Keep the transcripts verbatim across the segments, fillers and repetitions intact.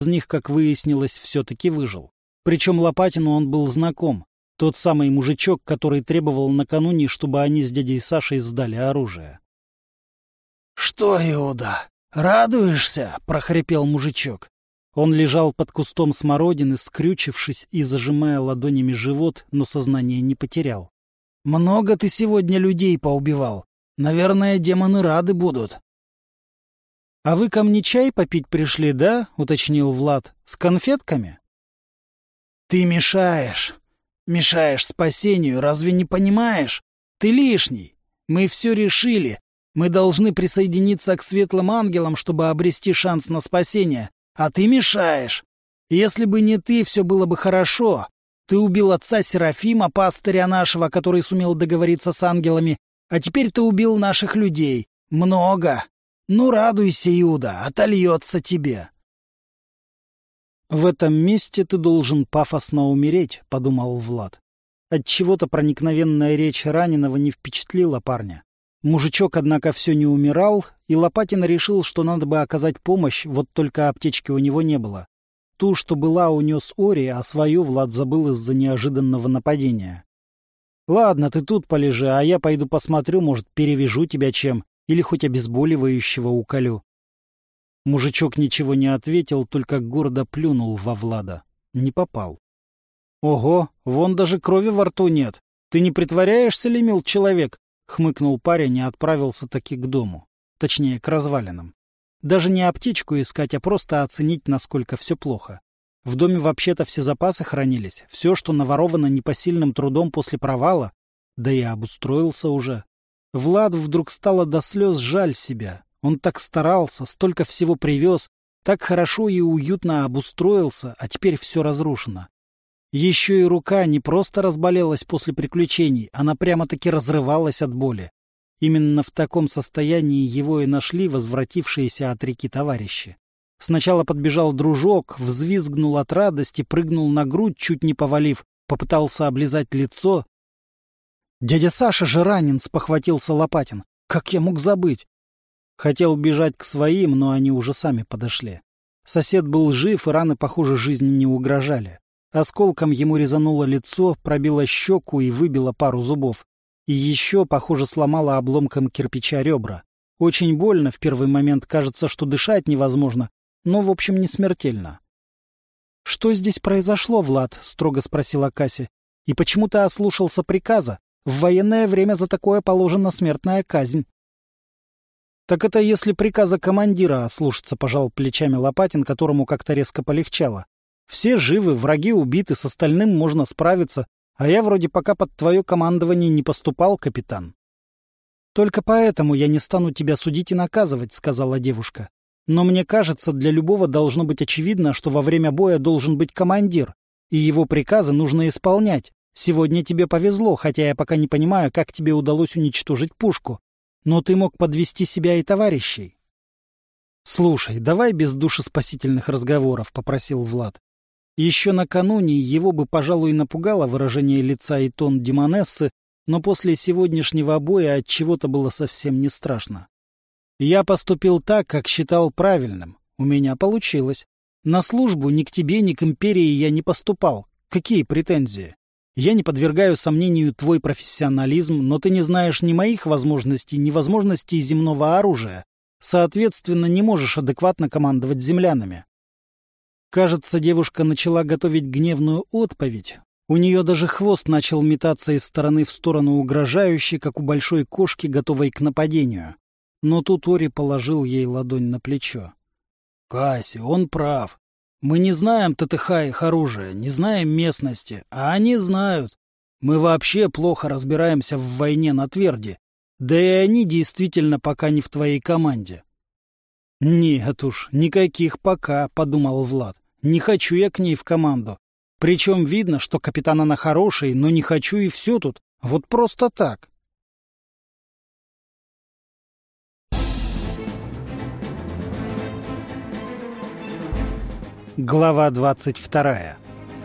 из них, как выяснилось, все-таки выжил. Причем Лопатину он был знаком. Тот самый мужичок, который требовал накануне, чтобы они с дядей Сашей сдали оружие. — Что, Иуда, радуешься? — прохрипел мужичок. Он лежал под кустом смородины, скрючившись и зажимая ладонями живот, но сознание не потерял. — Много ты сегодня людей поубивал. Наверное, демоны рады будут. — А вы ко мне чай попить пришли, да? — уточнил Влад. — С конфетками? — Ты мешаешь. Мешаешь спасению, разве не понимаешь? Ты лишний. Мы все решили. Мы должны присоединиться к светлым ангелам, чтобы обрести шанс на спасение. А ты мешаешь. Если бы не ты, все было бы хорошо. Ты убил отца Серафима, пастыря нашего, который сумел договориться с ангелами. А теперь ты убил наших людей. Много. Ну, радуйся, Иуда, отольется тебе. «В этом месте ты должен пафосно умереть», — подумал Влад. Отчего-то проникновенная речь раненого не впечатлила парня. Мужичок, однако, все не умирал, и Лопатин решил, что надо бы оказать помощь, вот только аптечки у него не было. Ту, что была, унес Ори, а свою Влад забыл из-за неожиданного нападения. «Ладно, ты тут полежи, а я пойду посмотрю, может, перевяжу тебя чем, или хоть обезболивающего уколю». Мужичок ничего не ответил, только гордо плюнул во Влада. Не попал. — Ого, вон даже крови во рту нет. Ты не притворяешься ли, мил человек? — хмыкнул парень и отправился таки к дому. Точнее, к развалинам. Даже не аптечку искать, а просто оценить, насколько все плохо. В доме вообще-то все запасы хранились. Все, что наворовано непосильным трудом после провала. Да и обустроился уже. Владу вдруг стало до слез жаль себя. Он так старался, столько всего привез, так хорошо и уютно обустроился, а теперь все разрушено. Еще и рука не просто разболелась после приключений, она прямо-таки разрывалась от боли. Именно в таком состоянии его и нашли возвратившиеся от реки товарищи. Сначала подбежал дружок, взвизгнул от радости, прыгнул на грудь, чуть не повалив, попытался облизать лицо. — Дядя Саша же ранен, — спохватился Лопатин. — Как я мог забыть? Хотел бежать к своим, но они уже сами подошли. Сосед был жив, и раны, похоже, жизни не угрожали. Осколком ему резануло лицо, пробило щеку и выбило пару зубов. И еще, похоже, сломало обломком кирпича ребра. Очень больно, в первый момент кажется, что дышать невозможно, но, в общем, не смертельно. — Что здесь произошло, Влад? — строго спросила Кася. — И почему ты ослушался приказа? В военное время за такое положена смертная казнь. Так это если приказа командира ослушаться, — пожал плечами Лопатин, которому как-то резко полегчало. Все живы, враги убиты, с остальным можно справиться, а я вроде пока под твое командование не поступал, капитан. Только поэтому я не стану тебя судить и наказывать, — сказала девушка. Но мне кажется, для любого должно быть очевидно, что во время боя должен быть командир, и его приказы нужно исполнять. Сегодня тебе повезло, хотя я пока не понимаю, как тебе удалось уничтожить пушку. Но ты мог подвести себя и товарищей. — Слушай, давай без душеспасительных разговоров, — попросил Влад. Еще накануне его бы, пожалуй, напугало выражение лица и тон демонессы, но после сегодняшнего боя от чего-то было совсем не страшно. Я поступил так, как считал правильным. У меня получилось. На службу ни к тебе, ни к империи я не поступал. Какие претензии? Я не подвергаю сомнению твой профессионализм, но ты не знаешь ни моих возможностей, ни возможностей земного оружия. Соответственно, не можешь адекватно командовать землянами. Кажется, девушка начала готовить гневную отповедь. У нее даже хвост начал метаться из стороны в сторону угрожающе, как у большой кошки, готовой к нападению. Но тут Ори положил ей ладонь на плечо. — Кася, он прав. Мы не знаем ТТХ их оружия, не знаем местности, а они знают. Мы вообще плохо разбираемся в войне на тверди. Да и они действительно пока не в твоей команде. — Нет уж, никаких пока, — подумал Влад. Не хочу я к ней в команду. Причем видно, что капитан она хороший, но не хочу и все тут. Вот просто так. Глава двадцать вторая.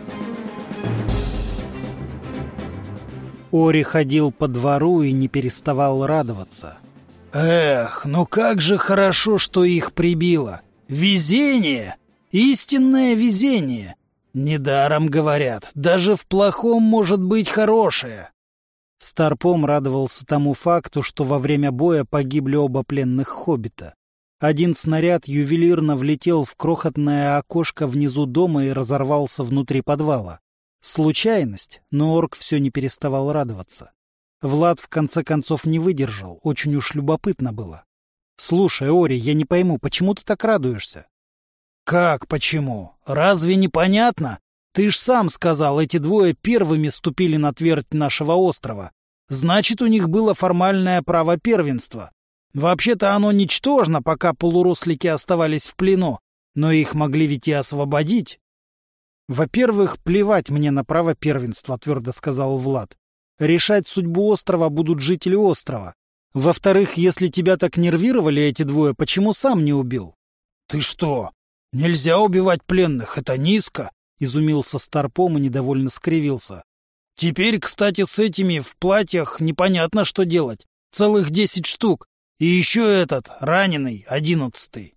Ори ходил по двору и не переставал радоваться. «Эх, ну как же хорошо, что их прибило! Везение! Истинное везение. Недаром говорят, даже в плохом может быть хорошее. Старпом радовался тому факту, что во время боя погибли оба пленных хоббита. Один снаряд ювелирно влетел в крохотное окошко внизу дома и разорвался внутри подвала. Случайность, но орк все не переставал радоваться. Влад в конце концов не выдержал, очень уж любопытно было. — Слушай, Ори, я не пойму, почему ты так радуешься? — Как почему? Разве непонятно? Ты ж сам сказал, эти двое первыми ступили на твердь нашего острова. Значит, у них было формальное право первенства. Вообще-то оно ничтожно, пока полурослики оставались в плену, но их могли ведь и освободить. — Во-первых, плевать мне на право первенства, — твердо сказал Влад. Решать судьбу острова будут жители острова. Во-вторых, если тебя так нервировали эти двое, почему сам не убил? — Ты что? Нельзя убивать пленных, это низко, — изумился Старпом и недовольно скривился. — Теперь, кстати, с этими в платьях непонятно, что делать. Целых десять штук. И еще этот, раненый, одиннадцатый.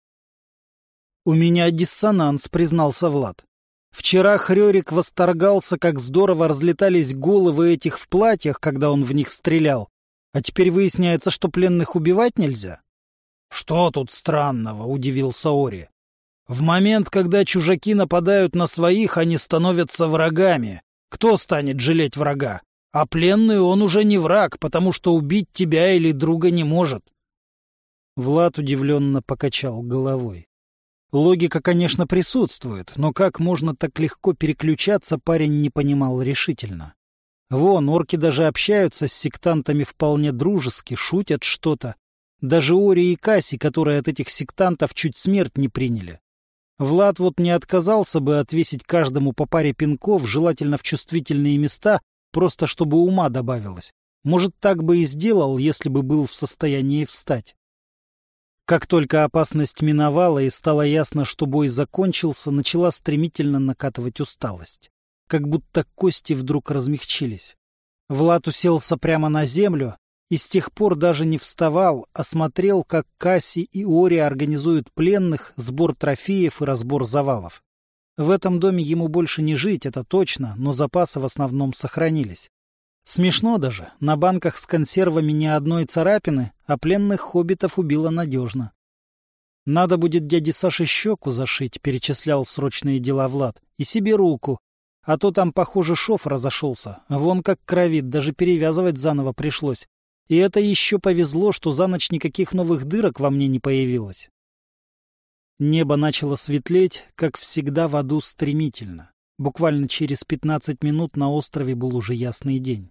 — У меня диссонанс, — признался Влад. Вчера Хрёрик восторгался, как здорово разлетались головы этих в платьях, когда он в них стрелял. А теперь выясняется, что пленных убивать нельзя. — Что тут странного? — удивился Ори. — В момент, когда чужаки нападают на своих, они становятся врагами. Кто станет жалеть врага? А пленный он уже не враг, потому что убить тебя или друга не может. Влад удивленно покачал головой. Логика, конечно, присутствует, но как можно так легко переключаться, парень не понимал решительно. Вон, орки даже общаются с сектантами вполне дружески, шутят что-то. Даже Ори и Касси, которые от этих сектантов чуть смерть не приняли. Влад вот не отказался бы отвесить каждому по паре пинков, желательно в чувствительные места, просто чтобы ума добавилось. Может, так бы и сделал, если бы был в состоянии встать. Как только опасность миновала и стало ясно, что бой закончился, начала стремительно накатывать усталость. Как будто кости вдруг размягчились. Влад уселся прямо на землю и с тех пор даже не вставал, а смотрел, как Касси и Ори организуют пленных, сбор трофеев и разбор завалов. В этом доме ему больше не жить, это точно, но запасы в основном сохранились. Смешно даже, на банках с консервами ни одной царапины, а пленных хоббитов убило надежно. «Надо будет дяде Саше щеку зашить», — перечислял срочные дела Влад, — «и себе руку. А то там, похоже, шов разошелся, вон как кровит, даже перевязывать заново пришлось. И это еще повезло, что за ночь никаких новых дырок во мне не появилось». Небо начало светлеть, как всегда в аду, стремительно. Буквально через пятнадцать минут на острове был уже ясный день.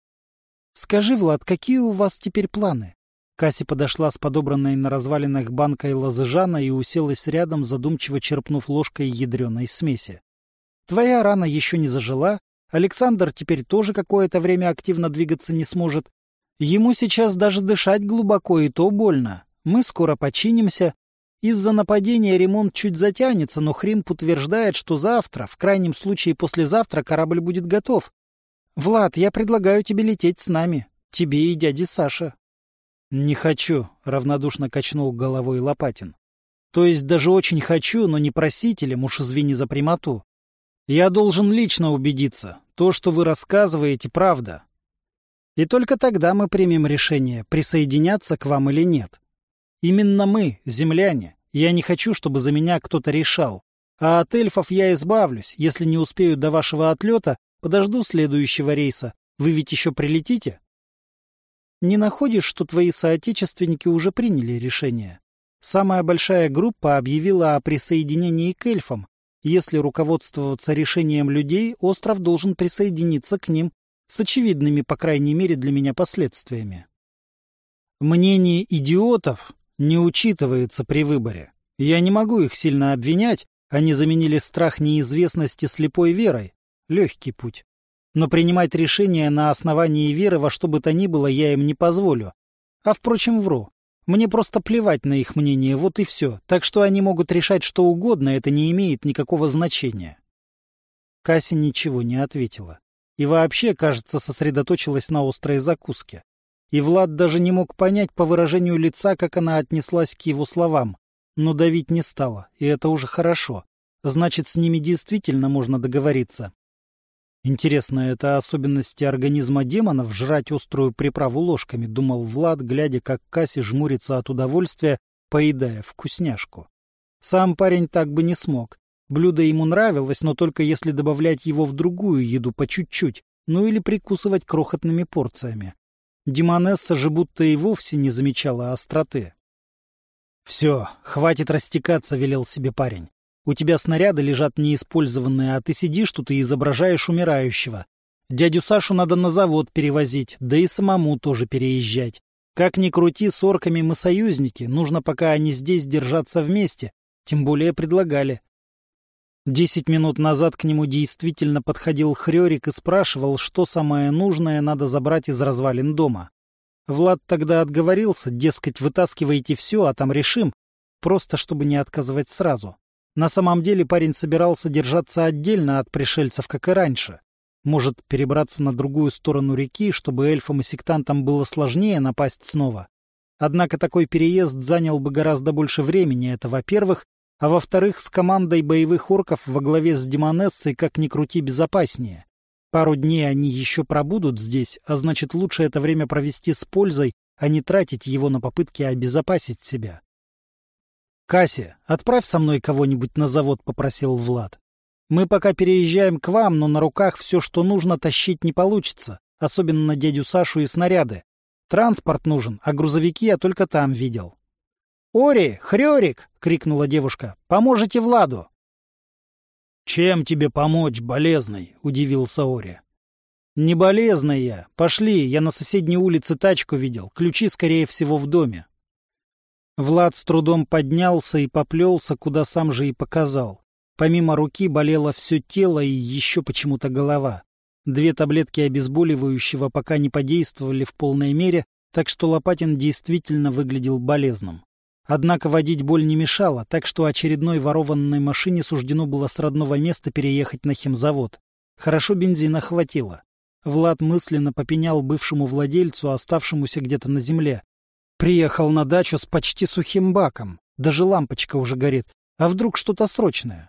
«Скажи, Влад, какие у вас теперь планы?» Касси подошла с подобранной на развалинах банкой лозыжана и уселась рядом, задумчиво черпнув ложкой ядреной смеси. «Твоя рана еще не зажила, Александр теперь тоже какое-то время активно двигаться не сможет. Ему сейчас даже дышать глубоко, и то больно. Мы скоро починимся. Из-за нападения ремонт чуть затянется, но Хримп утверждает, что завтра, в крайнем случае послезавтра, корабль будет готов. Влад, я предлагаю тебе лететь с нами, тебе и дяде Саше». «Не хочу», — равнодушно качнул головой Лопатин. «То есть даже очень хочу, но не просителем, уж извини за прямоту. Я должен лично убедиться, то, что вы рассказываете, правда. И только тогда мы примем решение, присоединяться к вам или нет. Именно мы, земляне. Я не хочу, чтобы за меня кто-то решал. А от эльфов я избавлюсь. Если не успею до вашего отлета, подожду следующего рейса. Вы ведь еще прилетите?» «Не находишь, что твои соотечественники уже приняли решение? Самая большая группа объявила о присоединении к эльфам. Если руководствоваться решением людей, остров должен присоединиться к ним с очевидными, по крайней мере, для меня последствиями. Мнение идиотов не учитывается при выборе. Я не могу их сильно обвинять, они заменили страх неизвестности слепой верой. Легкий путь. Но принимать решения на основании веры во что бы то ни было я им не позволю. А, впрочем, вру. Мне просто плевать на их мнение, вот и все. Так что они могут решать что угодно, это не имеет никакого значения». Касси ничего не ответила. И вообще, кажется, сосредоточилась на острой закуске. И Влад даже не мог понять по выражению лица, как она отнеслась к его словам. Но давить не стало, и это уже хорошо. Значит, с ними действительно можно договориться. Интересно, это особенности организма демонов жрать острую приправу ложками, думал Влад, глядя, как Кася жмурится от удовольствия, поедая вкусняшку. Сам парень так бы не смог. Блюдо ему нравилось, но только если добавлять его в другую еду по чуть-чуть, ну или прикусывать крохотными порциями. Демонесса же будто и вовсе не замечала остроты. «Все, хватит растекаться», — велел себе парень. «У тебя снаряды лежат неиспользованные, а ты сидишь тут и изображаешь умирающего. Дядю Сашу надо на завод перевозить, да и самому тоже переезжать. Как ни крути, с орками мы союзники, нужно, пока они здесь, держаться вместе, тем более предлагали». Десять минут назад к нему действительно подходил Хрёрик и спрашивал, что самое нужное надо забрать из развалин дома. Влад тогда отговорился, дескать, вытаскивайте все, а там решим, просто чтобы не отказывать сразу. На самом деле парень собирался держаться отдельно от пришельцев, как и раньше. Может, перебраться на другую сторону реки, чтобы эльфам и сектантам было сложнее напасть снова. Однако такой переезд занял бы гораздо больше времени, это во-первых, а во-вторых, с командой боевых орков во главе с демонессой как ни крути безопаснее. Пару дней они еще пробудут здесь, а значит, лучше это время провести с пользой, а не тратить его на попытки обезопасить себя. «Кася, отправь со мной кого-нибудь на завод», — попросил Влад. «Мы пока переезжаем к вам, но на руках все, что нужно, тащить не получится, особенно дядю Сашу и снаряды. Транспорт нужен, а грузовики я только там видел». «Ори, Хрёрик!» — крикнула девушка. «Поможете Владу!» «Чем тебе помочь, болезный?» — удивился Ори. «Не болезный я. Пошли, я на соседней улице тачку видел. Ключи, скорее всего, в доме». Влад с трудом поднялся и поплелся, куда сам же и показал. Помимо руки болело все тело и еще почему-то голова. Две таблетки обезболивающего пока не подействовали в полной мере, так что Лопатин действительно выглядел болезным. Однако водить боль не мешала, так что очередной ворованной машине суждено было с родного места переехать на химзавод. Хорошо бензина хватило. Влад мысленно попенял бывшему владельцу, оставшемуся где-то на земле. Приехал на дачу с почти сухим баком. Даже лампочка уже горит. А вдруг что-то срочное?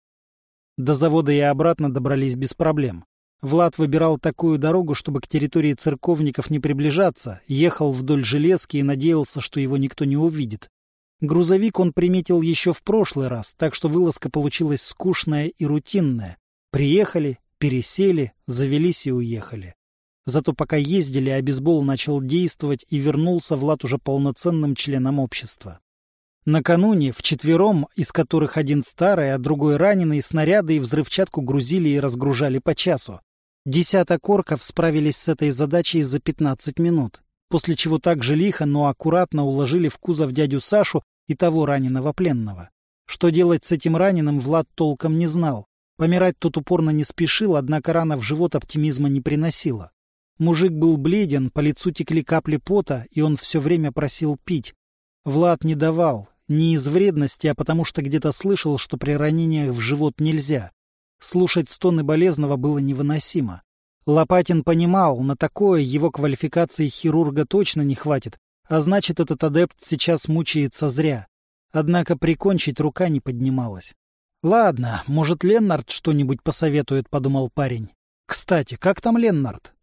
До завода и обратно добрались без проблем. Влад выбирал такую дорогу, чтобы к территории церковников не приближаться, ехал вдоль железки и надеялся, что его никто не увидит. Грузовик он приметил еще в прошлый раз, так что вылазка получилась скучная и рутинная. Приехали, пересели, завелись и уехали. Зато пока ездили, обезбол начал действовать, и вернулся Влад уже полноценным членом общества. Накануне вчетвером, из которых один старый, а другой раненый, снаряды и взрывчатку грузили и разгружали по часу. Десяток орков справились с этой задачей за пятнадцать минут, после чего так же лихо, но аккуратно уложили в кузов дядю Сашу и того раненого пленного. Что делать с этим раненым, Влад толком не знал. Помирать тот упорно не спешил, однако рана в живот оптимизма не приносила. Мужик был бледен, по лицу текли капли пота, и он все время просил пить. Влад не давал, не из вредности, а потому что где-то слышал, что при ранениях в живот нельзя. Слушать стоны болезного было невыносимо. Лопатин понимал, на такое его квалификации хирурга точно не хватит, а значит, этот адепт сейчас мучается зря. Однако прикончить рука не поднималась. «Ладно, может, Леннард что-нибудь посоветует», — подумал парень. «Кстати, как там Леннард?»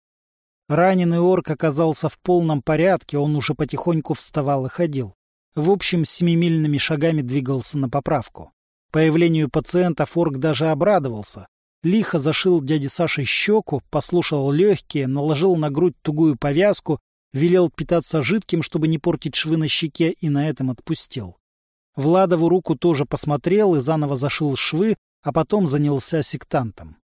Раненый орк оказался в полном порядке, он уже потихоньку вставал и ходил. В общем, семимильными шагами двигался на поправку. Появлению пациентов орк даже обрадовался. Лихо зашил дяде Саше щеку, послушал легкие, наложил на грудь тугую повязку, велел питаться жидким, чтобы не портить швы на щеке, и на этом отпустил. Владову руку тоже посмотрел и заново зашил швы, а потом занялся сектантом.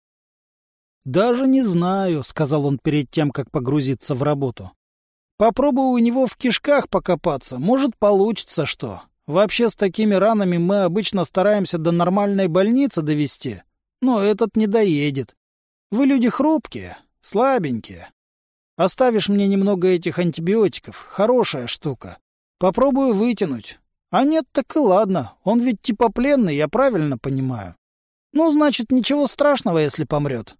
«Даже не знаю», — сказал он перед тем, как погрузиться в работу. «Попробую у него в кишках покопаться, может, получится что. Вообще, с такими ранами мы обычно стараемся до нормальной больницы довести, но этот не доедет. Вы люди хрупкие, слабенькие. Оставишь мне немного этих антибиотиков, хорошая штука. Попробую вытянуть. А нет, так и ладно, он ведь типа пленный, я правильно понимаю. Ну, значит, ничего страшного, если помрет».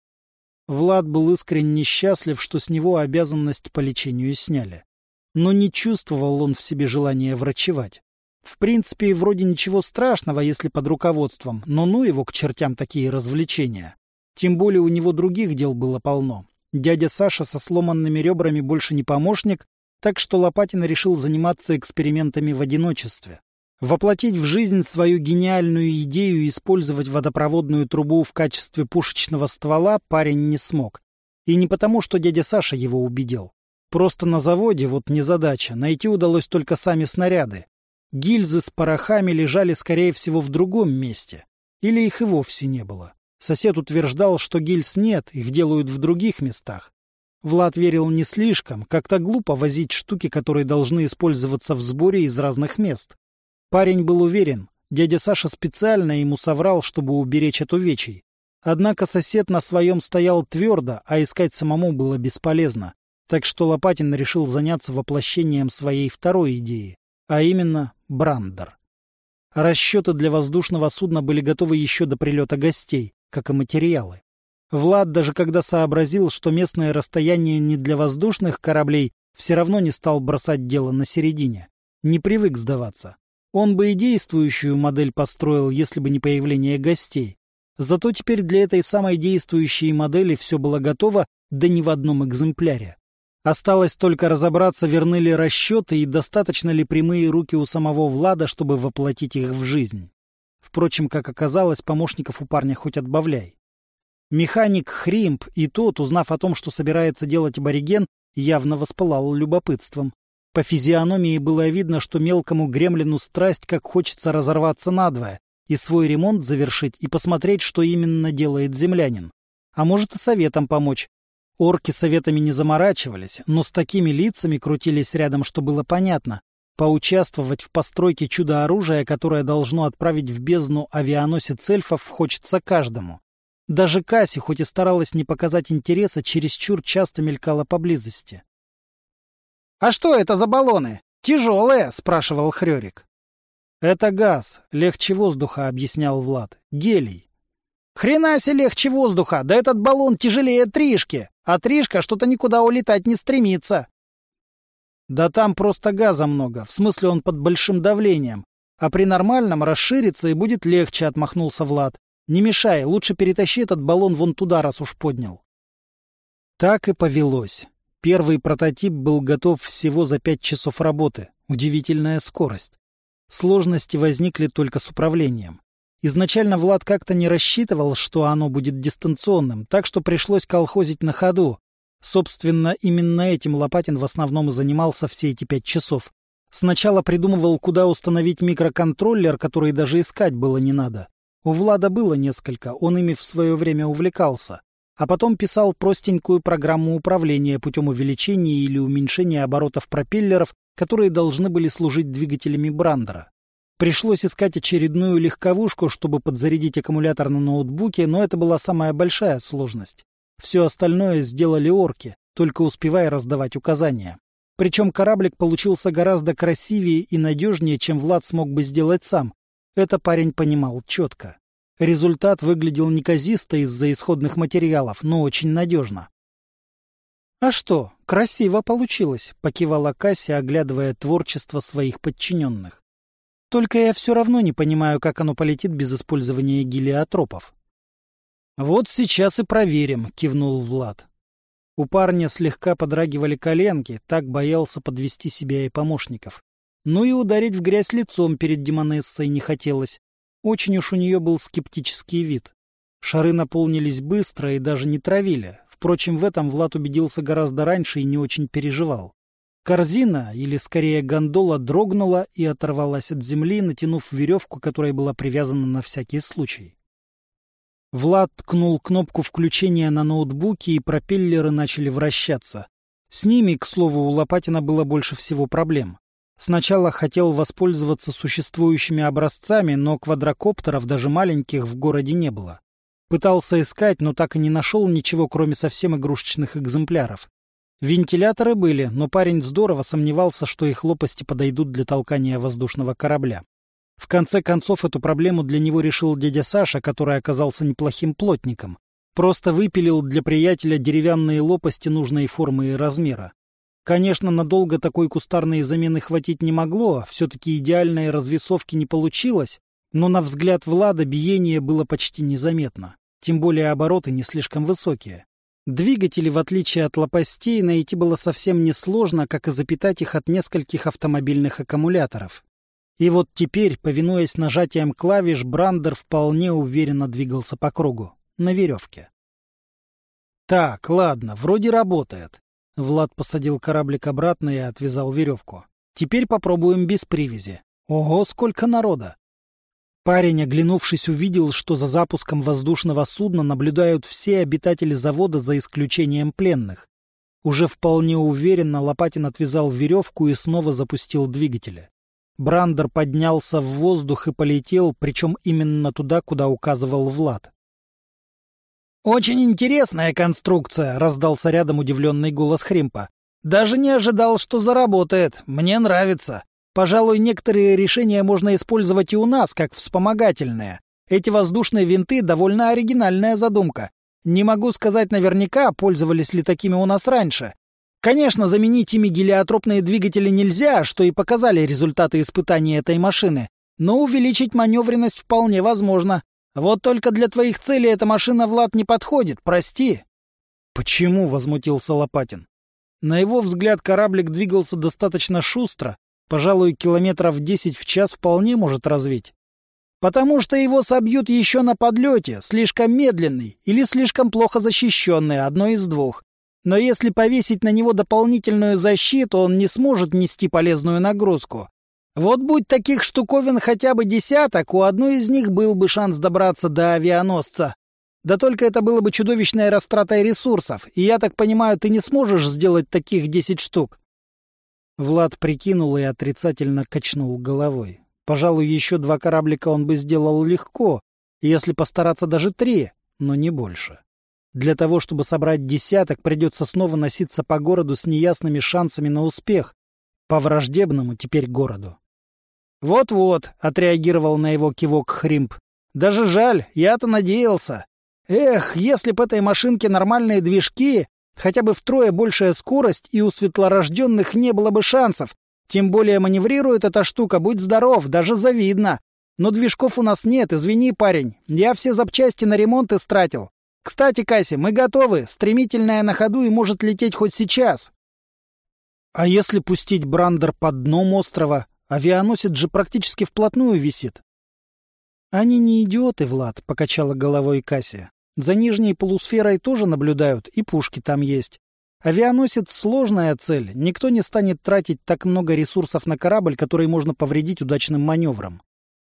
Влад был искренне счастлив, что с него обязанность по лечению сняли. Но не чувствовал он в себе желания врачевать. В принципе, вроде ничего страшного, если под руководством, но ну его к чертям такие развлечения. Тем более у него других дел было полно. Дядя Саша со сломанными ребрами больше не помощник, так что Лопатин решил заниматься экспериментами в одиночестве. Воплотить в жизнь свою гениальную идею и использовать водопроводную трубу в качестве пушечного ствола парень не смог. И не потому, что дядя Саша его убедил. Просто на заводе, вот незадача, найти удалось только сами снаряды. Гильзы с порохами лежали, скорее всего, в другом месте. Или их и вовсе не было. Сосед утверждал, что гильз нет, их делают в других местах. Влад верил не слишком, как-то глупо возить штуки, которые должны использоваться в сборе из разных мест. Парень был уверен, дядя Саша специально ему соврал, чтобы уберечь от увечий. Однако сосед на своем стоял твердо, а искать самому было бесполезно. Так что Лопатин решил заняться воплощением своей второй идеи, а именно брандер. Расчеты для воздушного судна были готовы еще до прилета гостей, как и материалы. Влад, даже когда сообразил, что местное расстояние не для воздушных кораблей, все равно не стал бросать дело на середине. Не привык сдаваться. Он бы и действующую модель построил, если бы не появление гостей. Зато теперь для этой самой действующей модели все было готово, да не в одном экземпляре. Осталось только разобраться, верны ли расчеты и достаточно ли прямые руки у самого Влада, чтобы воплотить их в жизнь. Впрочем, как оказалось, помощников у парня хоть отбавляй. Механик Хримп и тот, узнав о том, что собирается делать абориген, явно воспылал любопытством. По физиономии было видно, что мелкому гремлину страсть как хочется разорваться надвое и свой ремонт завершить и посмотреть, что именно делает землянин. А может и советом помочь. Орки советами не заморачивались, но с такими лицами крутились рядом, что было понятно. Поучаствовать в постройке чудо-оружия, которое должно отправить в бездну авианосец эльфов, хочется каждому. Даже Касси, хоть и старалась не показать интереса, чересчур часто мелькала поблизости. — А что это за баллоны? Тяжелые? — спрашивал Хрёрик. — Это газ, легче воздуха, — объяснял Влад. — Гелий. — Хрена себе легче воздуха, да этот баллон тяжелее Тришки, а Тришка что-то никуда улетать не стремится. — Да там просто газа много, в смысле он под большим давлением, а при нормальном расширится и будет легче, — отмахнулся Влад. — Не мешай, лучше перетащи этот баллон вон туда, раз уж поднял. Так и повелось. Первый прототип был готов всего за пять часов работы. Удивительная скорость. Сложности возникли только с управлением. Изначально Влад как-то не рассчитывал, что оно будет дистанционным, так что пришлось колхозить на ходу. Собственно, именно этим Лопатин в основном и занимался все эти пять часов. Сначала придумывал, куда установить микроконтроллер, который даже искать было не надо. У Влада было несколько, он ими в свое время увлекался. А потом писал простенькую программу управления путем увеличения или уменьшения оборотов пропеллеров, которые должны были служить двигателями брандера. Пришлось искать очередную легковушку, чтобы подзарядить аккумулятор на ноутбуке, но это была самая большая сложность. Все остальное сделали орки, только успевая раздавать указания. Причем кораблик получился гораздо красивее и надежнее, чем Влад смог бы сделать сам. Это парень понимал четко. Результат выглядел неказисто из-за исходных материалов, но очень надежно. — А что, красиво получилось, — покивала Касси, оглядывая творчество своих подчиненных. — Только я все равно не понимаю, как оно полетит без использования гелиотропов. — Вот сейчас и проверим, — кивнул Влад. У парня слегка подрагивали коленки, так боялся подвести себя и помощников. Ну и ударить в грязь лицом перед Демонессой не хотелось. Очень уж у нее был скептический вид. Шары наполнились быстро и даже не травили. Впрочем, в этом Влад убедился гораздо раньше и не очень переживал. Корзина, или скорее гондола, дрогнула и оторвалась от земли, натянув веревку, которая была привязана на всякий случай. Влад ткнул кнопку включения на ноутбуке, и пропеллеры начали вращаться. С ними, к слову, у Лопатина было больше всего проблем. Сначала хотел воспользоваться существующими образцами, но квадрокоптеров, даже маленьких, в городе не было. Пытался искать, но так и не нашел ничего, кроме совсем игрушечных экземпляров. Вентиляторы были, но парень здорово сомневался, что их лопасти подойдут для толкания воздушного корабля. В конце концов, эту проблему для него решил дядя Саша, который оказался неплохим плотником. Просто выпилил для приятеля деревянные лопасти нужной формы и размера. Конечно, надолго такой кустарной замены хватить не могло, все-таки идеальной развесовки не получилось, но на взгляд Влада биение было почти незаметно, тем более обороты не слишком высокие. Двигатели, в отличие от лопастей, найти было совсем несложно, как и запитать их от нескольких автомобильных аккумуляторов. И вот теперь, повинуясь нажатиям клавиш, Брандер вполне уверенно двигался по кругу, на веревке. Так, ладно, вроде работает. Влад посадил кораблик обратно и отвязал веревку. Теперь попробуем без привязи. Ого, сколько народа! Парень, оглянувшись, увидел, что за запуском воздушного судна наблюдают все обитатели завода за исключением пленных. Уже вполне уверенно Лопатин отвязал веревку и снова запустил двигатели. Брандер поднялся в воздух и полетел, причем именно туда, куда указывал Влад. «Очень интересная конструкция», — раздался рядом удивленный голос Хримпа. «Даже не ожидал, что заработает. Мне нравится. Пожалуй, некоторые решения можно использовать и у нас, как вспомогательные. Эти воздушные винты — довольно оригинальная задумка. Не могу сказать наверняка, пользовались ли такими у нас раньше. Конечно, заменить ими гелиотропные двигатели нельзя, что и показали результаты испытаний этой машины, но увеличить маневренность вполне возможно. Вот только для твоих целей эта машина, Влад, не подходит, прости». «Почему?» — возмутился Лопатин. На его взгляд, кораблик двигался достаточно шустро, пожалуй, километров десять в час вполне может развить. «Потому что его собьют еще на подлете, слишком медленный или слишком плохо защищенный, одно из двух. Но если повесить на него дополнительную защиту, он не сможет нести полезную нагрузку. Вот будь таких штуковин хотя бы десяток, у одной из них был бы шанс добраться до авианосца. Да только это было бы чудовищной растратой ресурсов, и я так понимаю, ты не сможешь сделать таких десять штук». Влад прикинул и отрицательно качнул головой. Пожалуй, еще два кораблика он бы сделал легко, если постараться даже три, но не больше. Для того, чтобы собрать десяток, придется снова носиться по городу с неясными шансами на успех, по враждебному теперь городу. «Вот-вот», — отреагировал на его кивок Хримп. «Даже жаль, я-то надеялся. Эх, если б этой машинке нормальные движки, хотя бы втрое большая скорость, и у светлорожденных не было бы шансов. Тем более маневрирует эта штука, будь здоров, даже завидно. Но движков у нас нет, извини, парень. Я все запчасти на ремонт истратил. Кстати, Касси, мы готовы. Стремительная на ходу и может лететь хоть сейчас». «А если пустить Брандер под дном острова? Авианосец же практически вплотную висит». «Они не идиоты, Влад», — покачала головой Кассия. «За нижней полусферой тоже наблюдают, и пушки там есть. Авианосец — сложная цель. Никто не станет тратить так много ресурсов на корабль, который можно повредить удачным маневром».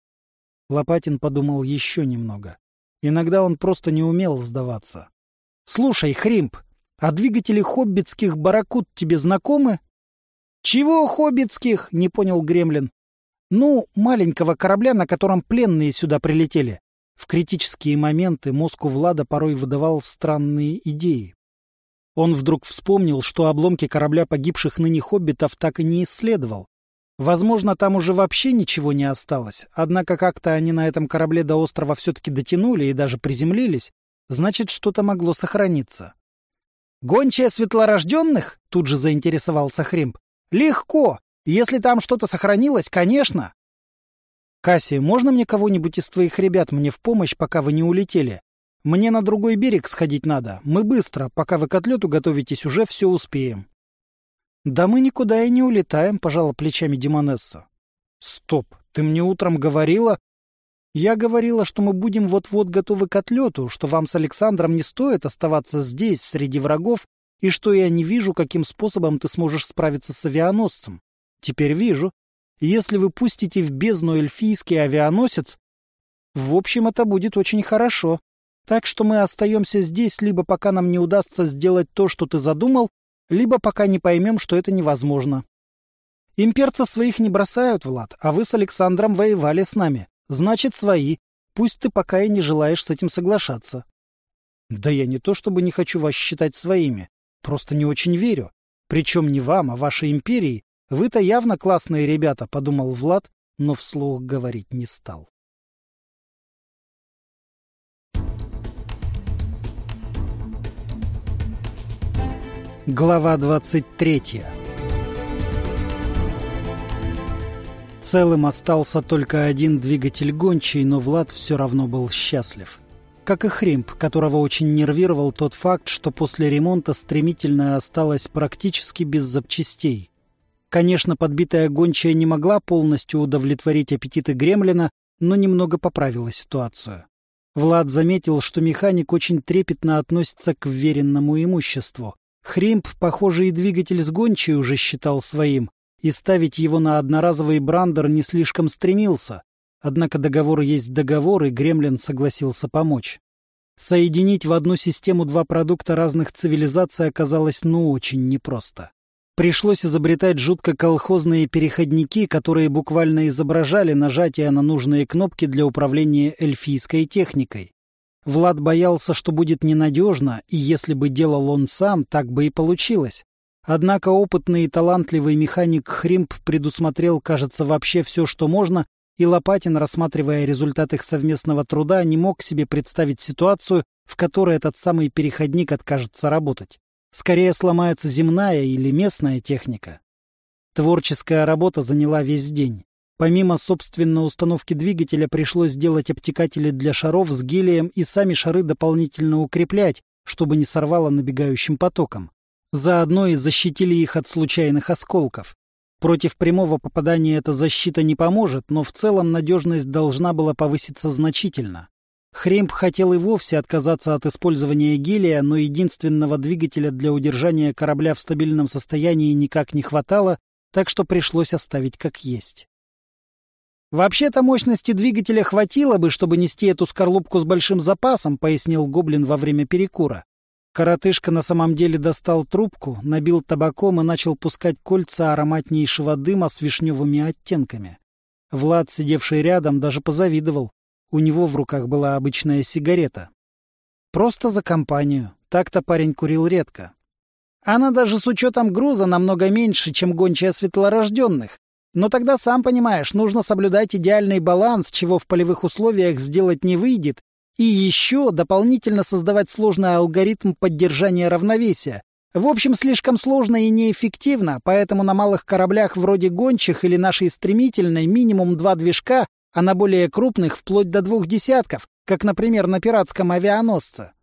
Лопатин подумал еще немного. Иногда он просто не умел сдаваться. «Слушай, Хримп, а двигатели хоббитских барракуд тебе знакомы?» «Чего хоббитских?» — не понял Гремлин. «Ну, маленького корабля, на котором пленные сюда прилетели». В критические моменты мозг у Влада порой выдавал странные идеи. Он вдруг вспомнил, что обломки корабля погибших ныне хоббитов так и не исследовал. Возможно, там уже вообще ничего не осталось, однако как-то они на этом корабле до острова все-таки дотянули и даже приземлились, значит, что-то могло сохраниться. «Гончая светлорожденных?» — тут же заинтересовался Хримп. «Легко! Если там что-то сохранилось, конечно!» «Кассия, можно мне кого-нибудь из твоих ребят мне в помощь, пока вы не улетели? Мне на другой берег сходить надо. Мы быстро, пока вы к отлету готовитесь, уже все успеем». «Да мы никуда и не улетаем», — пожала плечами Демонесса. «Стоп, ты мне утром говорила...» «Я говорила, что мы будем вот-вот готовы к отлету, что вам с Александром не стоит оставаться здесь, среди врагов, и что я не вижу, каким способом ты сможешь справиться с авианосцем. Теперь вижу. Если вы пустите в бездну эльфийский авианосец, в общем, это будет очень хорошо. Так что мы остаемся здесь, либо пока нам не удастся сделать то, что ты задумал, либо пока не поймем, что это невозможно. Имперцы своих не бросают, Влад, а вы с Александром воевали с нами. Значит, свои. Пусть ты пока и не желаешь с этим соглашаться». «Да я не то чтобы не хочу вас считать своими. Просто не очень верю. Причем не вам, а вашей империи. Вы-то явно классные ребята», — подумал Влад, но вслух говорить не стал. Глава двадцать третья. Целым остался только один двигатель гончий, но Влад все равно был счастлив. Как и Хримп, которого очень нервировал тот факт, что после ремонта стремительно осталось практически без запчастей. Конечно, подбитая гончая не могла полностью удовлетворить аппетиты гремлина, но немного поправила ситуацию. Влад заметил, что механик очень трепетно относится к вверенному имуществу. Хримп, похоже, и двигатель с гончей уже считал своим, и ставить его на одноразовый брандер не слишком стремился. Однако договор есть договор, и гремлин согласился помочь. Соединить в одну систему два продукта разных цивилизаций оказалось ну очень непросто. Пришлось изобретать жутко колхозные переходники, которые буквально изображали нажатие на нужные кнопки для управления эльфийской техникой. Влад боялся, что будет ненадежно, и если бы делал он сам, так бы и получилось. Однако опытный и талантливый механик Хримп предусмотрел, кажется, вообще все, что можно, и Лопатин, рассматривая результат их совместного труда, не мог себе представить ситуацию, в которой этот самый переходник откажется работать. Скорее сломается земная или местная техника. Творческая работа заняла весь день. Помимо, собственно, установки двигателя, пришлось делать обтекатели для шаров с гелием и сами шары дополнительно укреплять, чтобы не сорвало набегающим потоком. Заодно и защитили их от случайных осколков. Против прямого попадания эта защита не поможет, но в целом надежность должна была повыситься значительно. Хримп хотел и вовсе отказаться от использования гелия, но единственного двигателя для удержания корабля в стабильном состоянии никак не хватало, так что пришлось оставить как есть. «Вообще-то мощности двигателя хватило бы, чтобы нести эту скорлупку с большим запасом», — пояснил Гоблин во время перекура. Коротышка на самом деле достал трубку, набил табаком и начал пускать кольца ароматнейшего дыма с вишневыми оттенками. Влад, сидевший рядом, даже позавидовал. У него в руках была обычная сигарета. Просто за компанию. Так-то парень курил редко. Она даже с учетом груза намного меньше, чем гончая светлорожденных. Но тогда, сам понимаешь, нужно соблюдать идеальный баланс, чего в полевых условиях сделать не выйдет, и еще дополнительно создавать сложный алгоритм поддержания равновесия. В общем, слишком сложно и неэффективно, поэтому на малых кораблях вроде гончих или нашей стремительной минимум два движка, а на более крупных вплоть до двух десятков, как, например, на пиратском авианосце.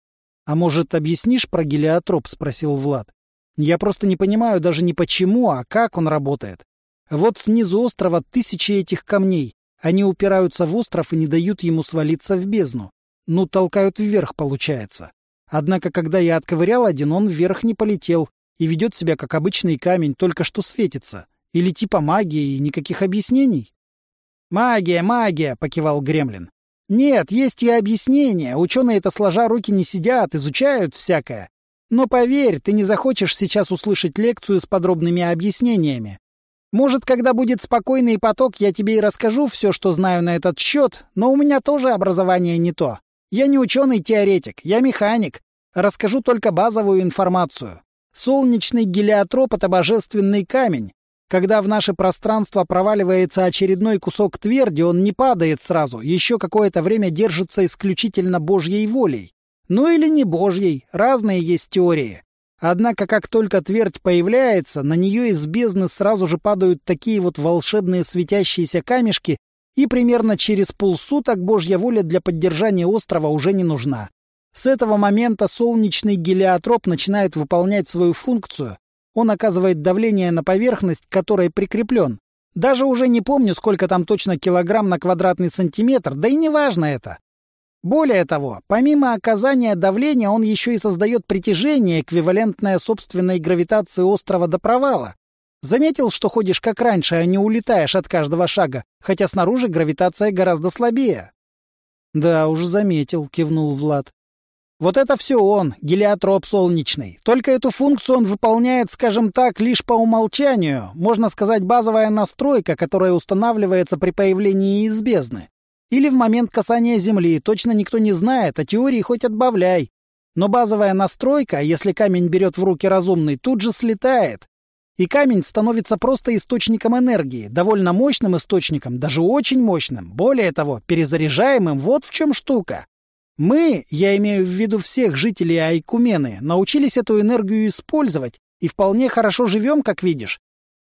— А может, объяснишь про гелиотроп? — спросил Влад. — Я просто не понимаю даже не почему, а как он работает. Вот снизу острова тысячи этих камней. Они упираются в остров и не дают ему свалиться в бездну. Ну, толкают вверх, получается. Однако, когда я отковырял один, он вверх не полетел и ведет себя как обычный камень, только что светится. Или типа магия и никаких объяснений. «Магия, магия!» — покивал Гремлин. «Нет, есть и объяснения. Ученые-то сложа руки не сидят, изучают всякое. Но поверь, ты не захочешь сейчас услышать лекцию с подробными объяснениями. Может, когда будет спокойный поток, я тебе и расскажу все, что знаю на этот счет, но у меня тоже образование не то. Я не ученый-теоретик, я механик. Расскажу только базовую информацию. Солнечный гелиотроп — это божественный камень. Когда в наше пространство проваливается очередной кусок тверди, он не падает сразу, еще какое-то время держится исключительно Божьей волей. Ну или не Божьей, разные есть теории. Однако, как только твердь появляется, на нее из бездны сразу же падают такие вот волшебные светящиеся камешки, и примерно через полсуток Божья воля для поддержания острова уже не нужна. С этого момента солнечный гелиотроп начинает выполнять свою функцию. Он оказывает давление на поверхность, к которой прикреплен. Даже уже не помню, сколько там точно килограмм на квадратный сантиметр, да и не важно это. Более того, помимо оказания давления, он еще и создает притяжение, эквивалентное собственной гравитации острова до провала. Заметил, что ходишь как раньше, а не улетаешь от каждого шага, хотя снаружи гравитация гораздо слабее? — Да, уж заметил, — кивнул Влад. Вот это все он, гелиотроп солнечный. Только эту функцию он выполняет, скажем так, лишь по умолчанию. Можно сказать, базовая настройка, которая устанавливается при появлении из бездны. Или в момент касания Земли, точно никто не знает, а теории хоть отбавляй. Но базовая настройка, если камень берет в руки разумный, тут же слетает. И камень становится просто источником энергии, довольно мощным источником, даже очень мощным. Более того, перезаряжаемым, вот в чем штука. Мы, я имею в виду всех жителей Айкумены, научились эту энергию использовать и вполне хорошо живем, как видишь.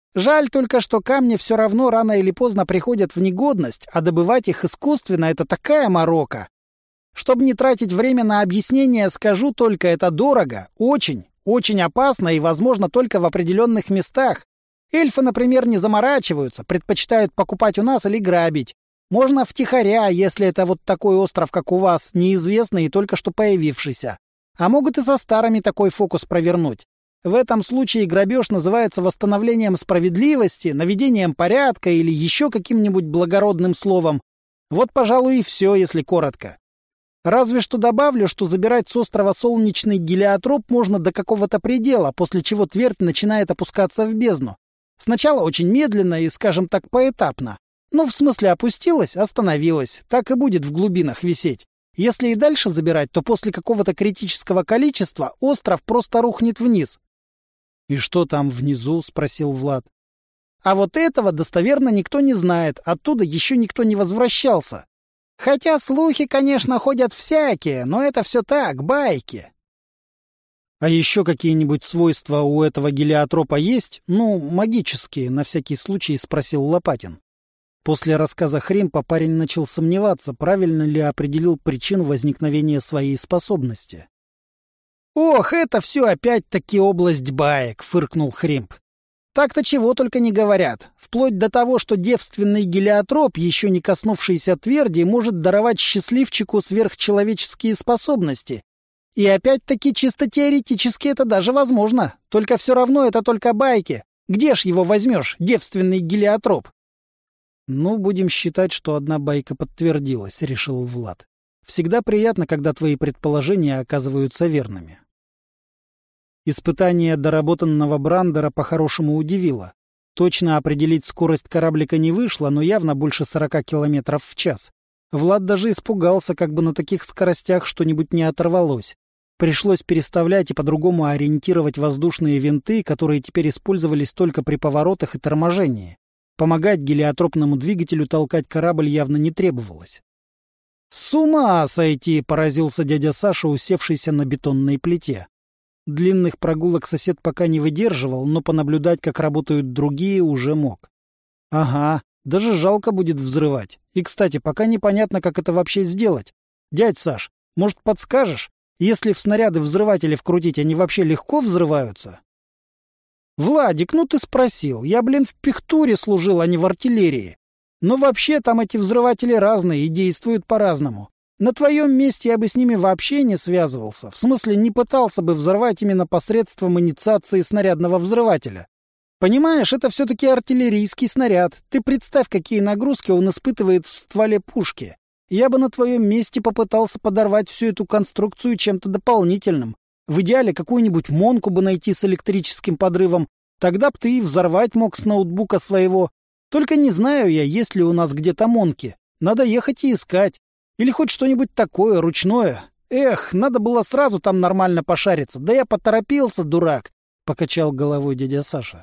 Жаль только, что камни все равно рано или поздно приходят в негодность, а добывать их искусственно — это такая морока. Чтобы не тратить время на объяснение, скажу только, это дорого, очень, очень опасно и, возможно, только в определенных местах. Эльфы, например, не заморачиваются, предпочитают покупать у нас или грабить. Можно втихаря, если это вот такой остров, как у вас, неизвестный и только что появившийся. А могут и со старыми такой фокус провернуть. В этом случае грабеж называется восстановлением справедливости, наведением порядка или еще каким-нибудь благородным словом. Вот, пожалуй, и все, если коротко. Разве что добавлю, что забирать с острова солнечный гелиотроп можно до какого-то предела, после чего твердь начинает опускаться в бездну. Сначала очень медленно и, скажем так, поэтапно. Ну, в смысле, опустилась, остановилась. Так и будет в глубинах висеть. Если и дальше забирать, то после какого-то критического количества остров просто рухнет вниз. — И что там внизу? — спросил Влад. — А вот этого достоверно никто не знает. Оттуда еще никто не возвращался. Хотя слухи, конечно, ходят всякие, но это все так, байки. — А еще какие-нибудь свойства у этого гелиотропа есть? Ну, магические, на всякий случай спросил Лопатин. После рассказа Хримпа парень начал сомневаться, правильно ли определил причину возникновения своей способности. «Ох, это все опять-таки область баек», — фыркнул Хримп. «Так-то чего только не говорят. Вплоть до того, что девственный гелиотроп, еще не коснувшийся тверди, может даровать счастливчику сверхчеловеческие способности. И опять-таки чисто теоретически это даже возможно. Только все равно это только байки. Где ж его возьмешь, девственный гелиотроп?» «Ну, будем считать, что одна байка подтвердилась», — решил Влад. «Всегда приятно, когда твои предположения оказываются верными». Испытание доработанного Брандера по-хорошему удивило. Точно определить скорость кораблика не вышло, но явно больше сорока километров в час. Влад даже испугался, как бы на таких скоростях что-нибудь не оторвалось. Пришлось переставлять и по-другому ориентировать воздушные винты, которые теперь использовались только при поворотах и торможении. Помогать гелиотропному двигателю толкать корабль явно не требовалось. «С ума сойти!» — поразился дядя Саша, усевшийся на бетонной плите. Длинных прогулок сосед пока не выдерживал, но понаблюдать, как работают другие, уже мог. «Ага, даже жалко будет взрывать. И, кстати, пока непонятно, как это вообще сделать. Дядь Саш, может, подскажешь? Если в снаряды взрыватели вкрутить, они вообще легко взрываются?» «Владик, ну ты спросил. Я, блин, в пехтуре служил, а не в артиллерии. Но вообще там эти взрыватели разные и действуют по-разному. На твоем месте я бы с ними вообще не связывался. В смысле, не пытался бы взорвать именно посредством инициации снарядного взрывателя. Понимаешь, это все-таки артиллерийский снаряд. Ты представь, какие нагрузки он испытывает в стволе пушки. Я бы на твоем месте попытался подорвать всю эту конструкцию чем-то дополнительным. В идеале какую-нибудь монку бы найти с электрическим подрывом. Тогда б ты и взорвать мог с ноутбука своего. Только не знаю я, есть ли у нас где-то монки. Надо ехать и искать. Или хоть что-нибудь такое, ручное. Эх, надо было сразу там нормально пошариться. Да я поторопился, дурак, — покачал головой дядя Саша.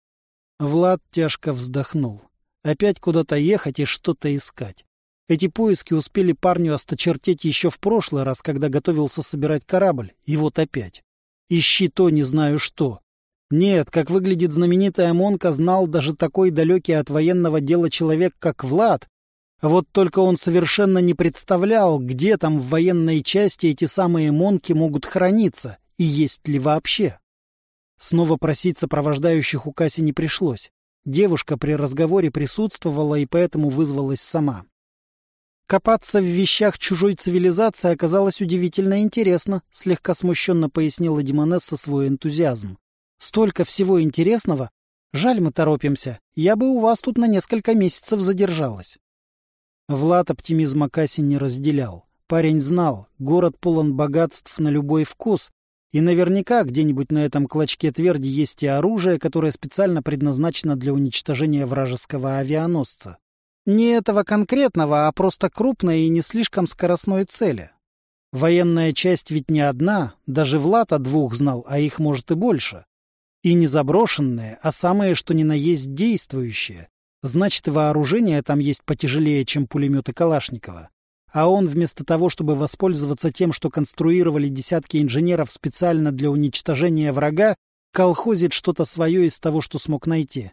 Влад тяжко вздохнул. Опять куда-то ехать и что-то искать. Эти поиски успели парню осточертеть еще в прошлый раз, когда готовился собирать корабль. И вот опять. Ищи то не знаю что. Нет, как выглядит знаменитая монка, знал даже такой далекий от военного дела человек, как Влад. А вот только он совершенно не представлял, где там в военной части эти самые монки могут храниться и есть ли вообще. Снова просить сопровождающих у Касси не пришлось. Девушка при разговоре присутствовала и поэтому вызвалась сама. «Копаться в вещах чужой цивилизации оказалось удивительно интересно», — слегка смущенно пояснила Демонесса свой энтузиазм. «Столько всего интересного. Жаль, мы торопимся. Я бы у вас тут на несколько месяцев задержалась». Влад оптимизма Касси не разделял. Парень знал, город полон богатств на любой вкус, и наверняка где-нибудь на этом клочке тверди есть и оружие, которое специально предназначено для уничтожения вражеского авианосца. Не этого конкретного, а просто крупной и не слишком скоростной цели. Военная часть ведь не одна, даже Влад о двух знал, а их может и больше. И не заброшенные, а самые что ни на есть действующие. Значит, вооружение там есть потяжелее, чем пулеметы Калашникова. А он вместо того, чтобы воспользоваться тем, что конструировали десятки инженеров специально для уничтожения врага, колхозит что-то свое из того, что смог найти.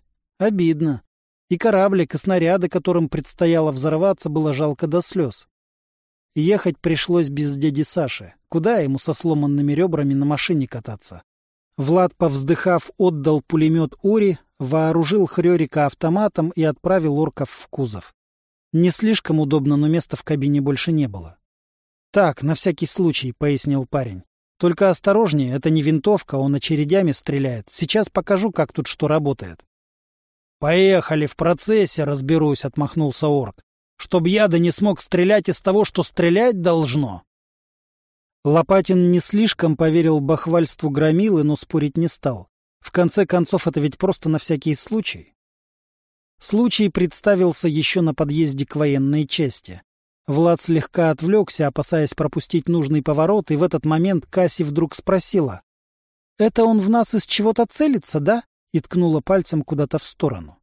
Обидно. И кораблик, и снаряды, которым предстояло взорваться, было жалко до слез. Ехать пришлось без дяди Саши. Куда ему со сломанными ребрами на машине кататься? Влад, повздыхав, отдал пулемет Оре, вооружил Хрёрика автоматом и отправил орков в кузов. Не слишком удобно, но места в кабине больше не было. «Так, на всякий случай», — пояснил парень. «Только осторожнее, это не винтовка, он очередями стреляет. Сейчас покажу, как тут что работает». «Поехали, в процессе разберусь», — отмахнулся орк. «Чтоб я да не смог стрелять из того, что стрелять должно». Лопатин не слишком поверил бахвальству громилы, но спорить не стал. В конце концов, это ведь просто на всякий случай. Случай представился еще на подъезде к военной части. Влад слегка отвлекся, опасаясь пропустить нужный поворот, и в этот момент Касси вдруг спросила. «Это он в нас из чего-то целится, да?» и ткнула пальцем куда-то в сторону.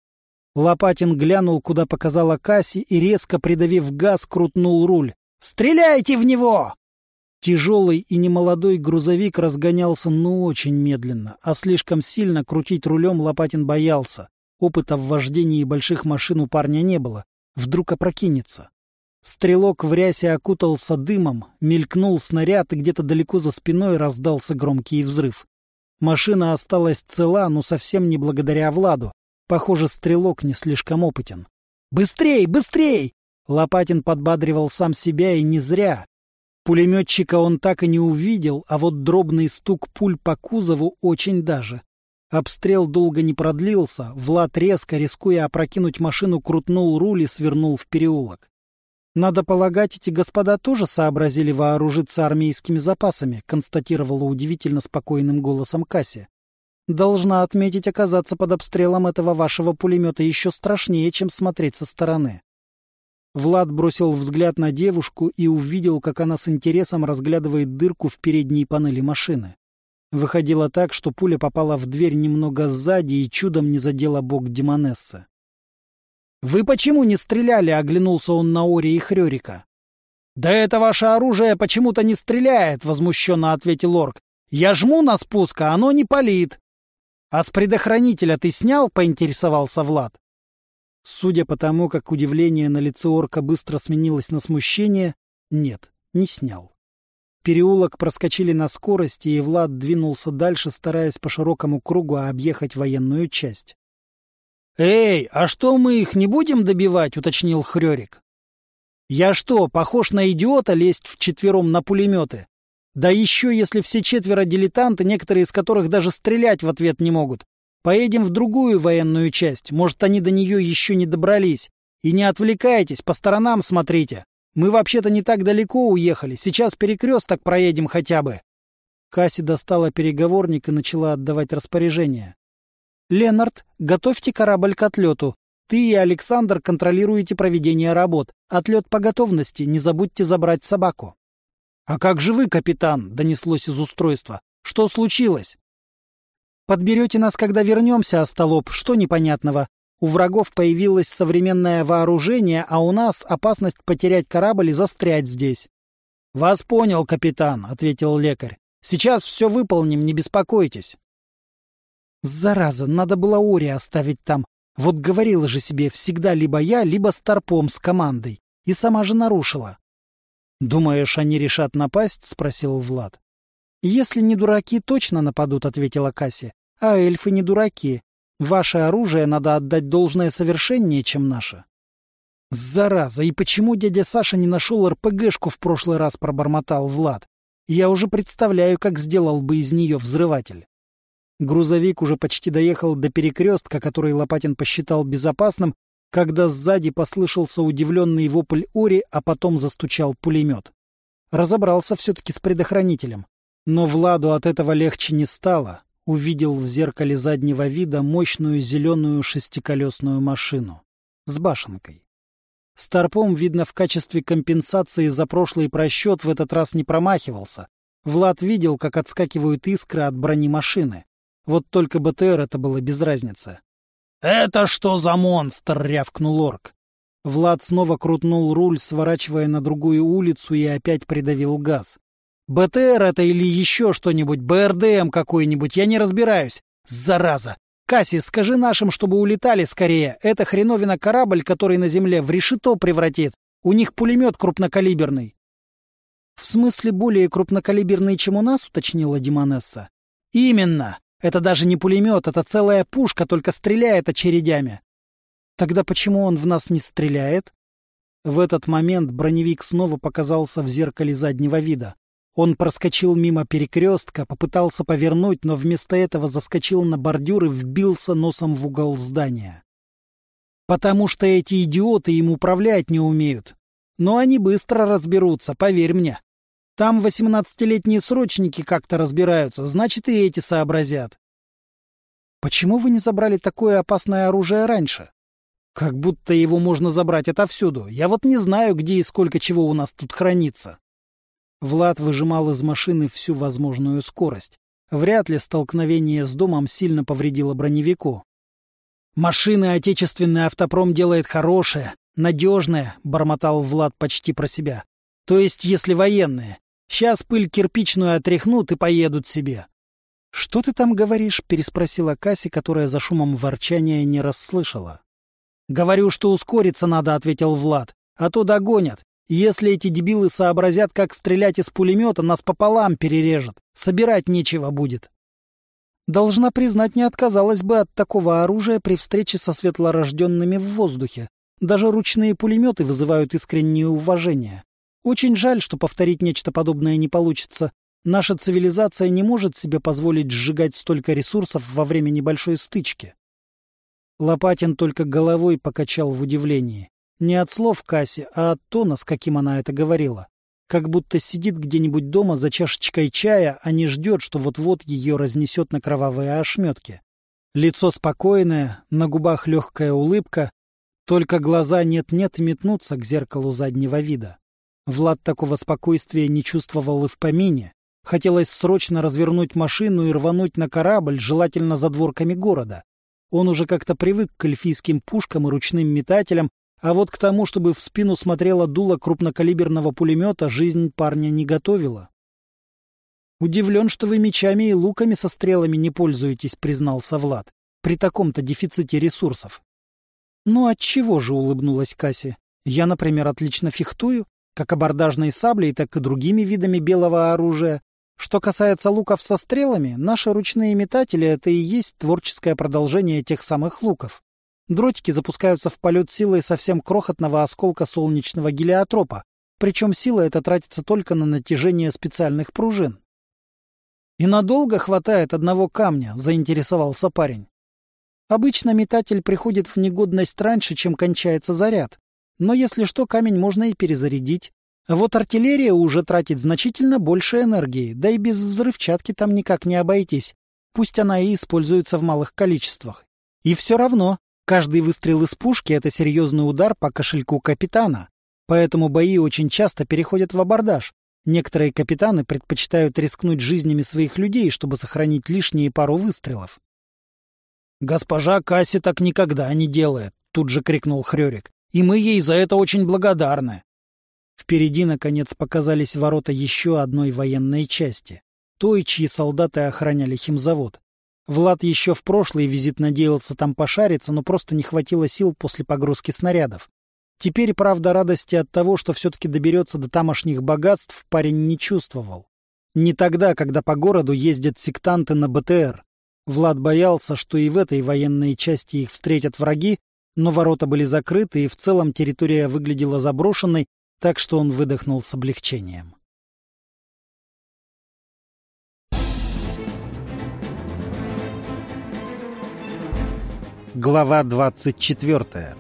Лопатин глянул, куда показала Касси, и, резко придавив газ, крутнул руль. «Стреляйте в него!» Тяжелый и немолодой грузовик разгонялся, но очень медленно, а слишком сильно крутить рулем Лопатин боялся. Опыта в вождении больших машин у парня не было. Вдруг опрокинется. Стрелок в рясе окутался дымом, мелькнул снаряд, и где-то далеко за спиной раздался громкий взрыв. Машина осталась цела, но совсем не благодаря Владу. Похоже, стрелок не слишком опытен. «Быстрей, быстрей!» Лопатин подбадривал сам себя, и не зря. Пулеметчика он так и не увидел, а вот дробный стук пуль по кузову очень даже. Обстрел долго не продлился, Влад резко, рискуя опрокинуть машину, крутнул руль и свернул в переулок. «Надо полагать, эти господа тоже сообразили вооружиться армейскими запасами», констатировала удивительно спокойным голосом Касси. «Должна отметить, оказаться под обстрелом этого вашего пулемета еще страшнее, чем смотреть со стороны». Влад бросил взгляд на девушку и увидел, как она с интересом разглядывает дырку в передней панели машины. Выходило так, что пуля попала в дверь немного сзади и чудом не задела бок Демонессы. «Вы почему не стреляли?» — оглянулся он на Ори и Хрёрика. «Да это ваше оружие почему-то не стреляет!» — возмущенно ответил орк. «Я жму на спуск, а оно не палит!» «А с предохранителя ты снял?» — поинтересовался Влад. Судя по тому, как удивление на лице орка быстро сменилось на смущение, нет, не снял. Переулок проскочили на скорости, и Влад двинулся дальше, стараясь по широкому кругу объехать военную часть. «Эй, а что, мы их не будем добивать?» — уточнил Хрёрик. «Я что, похож на идиота лезть вчетвером на пулеметы? Да еще если все четверо дилетанты, некоторые из которых даже стрелять в ответ не могут. Поедем в другую военную часть, может, они до нее еще не добрались. И не отвлекайтесь, по сторонам смотрите. Мы вообще-то не так далеко уехали, сейчас перекресток проедем хотя бы». Касси достала переговорник и начала отдавать распоряжения. «Ленард, готовьте корабль к отлету. Ты и Александр контролируете проведение работ. Отлет по готовности, не забудьте забрать собаку». «А как же вы, капитан?» — донеслось из устройства. «Что случилось?» «Подберете нас, когда вернемся, остолоп, что непонятного? У врагов появилось современное вооружение, а у нас опасность потерять корабль и застрять здесь». «Вас понял, капитан», — ответил лекарь. «Сейчас все выполним, не беспокойтесь». «Зараза, надо было Ори оставить там. Вот говорила же себе, всегда либо я, либо старпом с командой. И сама же нарушила». «Думаешь, они решат напасть?» — спросил Влад. «Если не дураки, точно нападут», — ответила Касси. «А эльфы не дураки. Ваше оружие надо отдать должное совершеннее, чем наше». «Зараза, и почему дядя Саша не нашел эр пэ гэшку в прошлый раз?» — пробормотал Влад. «Я уже представляю, как сделал бы из нее взрыватель». Грузовик уже почти доехал до перекрестка, который Лопатин посчитал безопасным, когда сзади послышался удивленный вопль Ори, а потом застучал пулемет. Разобрался все-таки с предохранителем. Но Владу от этого легче не стало. Увидел в зеркале заднего вида мощную зеленую шестиколесную машину. С башенкой. Старпом, видно, в качестве компенсации за прошлый просчет в этот раз не промахивался. Влад видел, как отскакивают искры от брони машины. Вот только бэ тэ эр это было без разницы. «Это что за монстр?» — рявкнул орк. Влад снова крутнул руль, сворачивая на другую улицу, и опять придавил газ. бэ тэ эр это или еще что-нибудь, бэ эр дэ эм какой-нибудь, я не разбираюсь. Зараза! Касси, скажи нашим, чтобы улетали скорее. Это хреновина корабль, который на земле, в решето превратит. У них пулемет крупнокалиберный». «В смысле более крупнокалиберный, чем у нас?» — уточнила Демонесса. «Именно. Это даже не пулемет, это целая пушка, только стреляет очередями». «Тогда почему он в нас не стреляет?» В этот момент броневик снова показался в зеркале заднего вида. Он проскочил мимо перекрестка, попытался повернуть, но вместо этого заскочил на бордюр и вбился носом в угол здания. «Потому что эти идиоты им управлять не умеют. Но они быстро разберутся, поверь мне. Там восемнадцатилетние срочники как-то разбираются, значит, и эти сообразят». «Почему вы не забрали такое опасное оружие раньше?» «Как будто его можно забрать отовсюду. Я вот не знаю, где и сколько чего у нас тут хранится». Влад выжимал из машины всю возможную скорость. Вряд ли столкновение с домом сильно повредило броневику. «Машины отечественный автопром делает хорошее, надежное», — бормотал Влад почти про себя. «То есть, если военные. Сейчас пыль кирпичную отряхнут и поедут себе». «Что ты там говоришь?» — переспросила Касси, которая за шумом ворчания не расслышала. «Говорю, что ускориться надо», — ответил Влад. «А то догонят. Если эти дебилы сообразят, как стрелять из пулемета, нас пополам перережет. Собирать нечего будет». Должна признать, не отказалась бы от такого оружия при встрече со светлорожденными в воздухе. Даже ручные пулеметы вызывают искреннее уважение. Очень жаль, что повторить нечто подобное не получится. Наша цивилизация не может себе позволить сжигать столько ресурсов во время небольшой стычки. Лопатин только головой покачал в удивлении. Не от слов Касси, а от тона, с каким она это говорила. Как будто сидит где-нибудь дома за чашечкой чая, а не ждет, что вот-вот ее разнесет на кровавые ошметки. Лицо спокойное, на губах легкая улыбка, только глаза нет-нет и метнутся к зеркалу заднего вида. Влад такого спокойствия не чувствовал и в помине. Хотелось срочно развернуть машину и рвануть на корабль, желательно за дворками города. Он уже как-то привык к эльфийским пушкам и ручным метателям, а вот к тому, чтобы в спину смотрело дуло крупнокалиберного пулемета, жизнь парня не готовила. «Удивлен, что вы мечами и луками со стрелами не пользуетесь», — признался Влад, «при таком-то дефиците ресурсов». «Ну отчего же», — улыбнулась Касси. «Я, например, отлично фехтую, как абордажной саблей, так и другими видами белого оружия. Что касается луков со стрелами, наши ручные метатели — это и есть творческое продолжение тех самых луков. Дротики запускаются в полет силой совсем крохотного осколка солнечного гелиотропа, причем сила эта тратится только на натяжение специальных пружин». «И надолго хватает одного камня?» — заинтересовался парень. «Обычно метатель приходит в негодность раньше, чем кончается заряд. Но если что, камень можно и перезарядить. А вот артиллерия уже тратит значительно больше энергии, да и без взрывчатки там никак не обойтись. Пусть она и используется в малых количествах. И все равно, каждый выстрел из пушки — это серьезный удар по кошельку капитана. Поэтому бои очень часто переходят в абордаж. Некоторые капитаны предпочитают рискнуть жизнями своих людей, чтобы сохранить лишние пару выстрелов». «Госпожа Касси так никогда не делает», — тут же крикнул Хрёрик. «И мы ей за это очень благодарны». Впереди, наконец, показались ворота еще одной военной части, той, чьи солдаты охраняли химзавод. Влад еще в прошлый визит надеялся там пошариться, но просто не хватило сил после погрузки снарядов. Теперь, правда, радости от того, что все-таки доберется до тамошних богатств, парень не чувствовал. Не тогда, когда по городу ездят сектанты на БТР. Влад боялся, что и в этой военной части их встретят враги, но ворота были закрыты, и в целом территория выглядела заброшенной, так что он выдохнул с облегчением. Глава двадцать четвертая.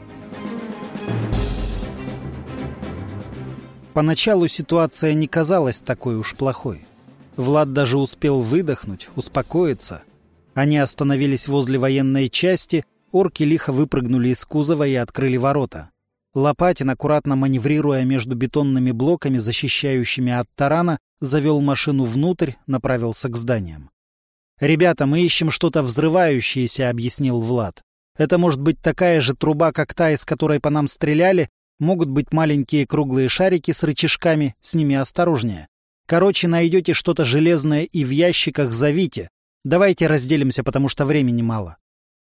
Поначалу ситуация не казалась такой уж плохой. Влад даже успел выдохнуть, успокоиться. Они остановились возле военной части, орки лихо выпрыгнули из кузова и открыли ворота. Лопатин, аккуратно маневрируя между бетонными блоками, защищающими от тарана, завел машину внутрь, направился к зданиям. «Ребята, мы ищем что-то взрывающееся», — объяснил Влад. «Это может быть такая же труба, как та, из которой по нам стреляли, могут быть маленькие круглые шарики с рычажками, с ними осторожнее. Короче, найдете что-то железное и в ящиках зовите. Давайте разделимся, потому что времени мало».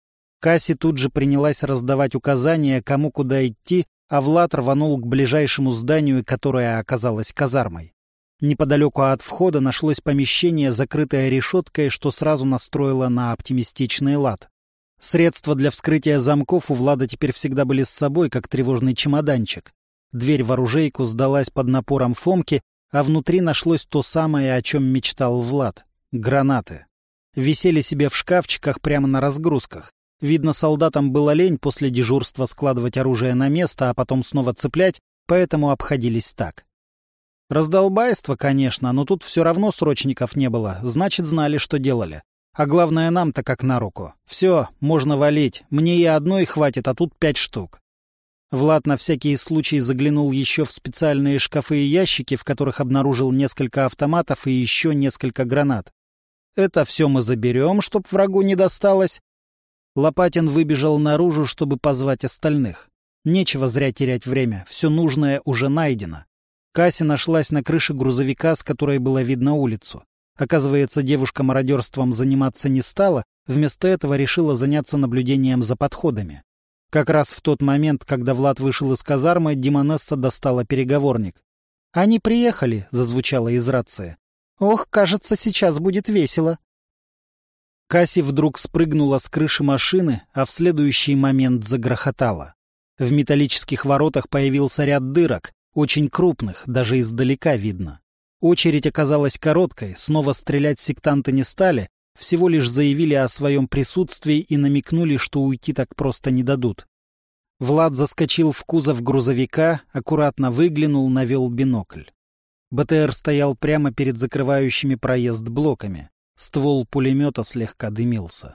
Касси тут же принялась раздавать указания, кому куда идти, а Влад рванул к ближайшему зданию, которое оказалось казармой. Неподалеку от входа нашлось помещение, закрытое решеткой, что сразу настроило на оптимистичный лад. Средства для вскрытия замков у Влада теперь всегда были с собой, как тревожный чемоданчик. Дверь в оружейку сдалась под напором Фомки, а внутри нашлось то самое, о чем мечтал Влад — гранаты. Висели себе в шкафчиках прямо на разгрузках. Видно, солдатам было лень после дежурства складывать оружие на место, а потом снова цеплять, поэтому обходились так. Раздолбайство, конечно, но тут все равно срочников не было, значит, знали, что делали. А главное, нам-то как на руку. Все, можно валить, мне и одной хватит, а тут пять штук. Влад на всякий случай заглянул еще в специальные шкафы и ящики, в которых обнаружил несколько автоматов и еще несколько гранат. Это все мы заберем, чтоб врагу не досталось. Лопатин выбежал наружу, чтобы позвать остальных. Нечего зря терять время, все нужное уже найдено. Касси нашлась на крыше грузовика, с которой было видно улицу. Оказывается, девушка мародерством заниматься не стала, вместо этого решила заняться наблюдением за подходами. Как раз в тот момент, когда Влад вышел из казармы, Демонесса достала переговорник. «Они приехали», — зазвучало из рации. «Ох, кажется, сейчас будет весело». Касси вдруг спрыгнула с крыши машины, а в следующий момент загрохотала. В металлических воротах появился ряд дырок, очень крупных, даже издалека видно. Очередь оказалась короткой, снова стрелять сектанты не стали, всего лишь заявили о своем присутствии и намекнули, что уйти так просто не дадут. Влад заскочил в кузов грузовика, аккуратно выглянул, навел бинокль. БТР стоял прямо перед закрывающими проезд блоками. Ствол пулемета слегка дымился.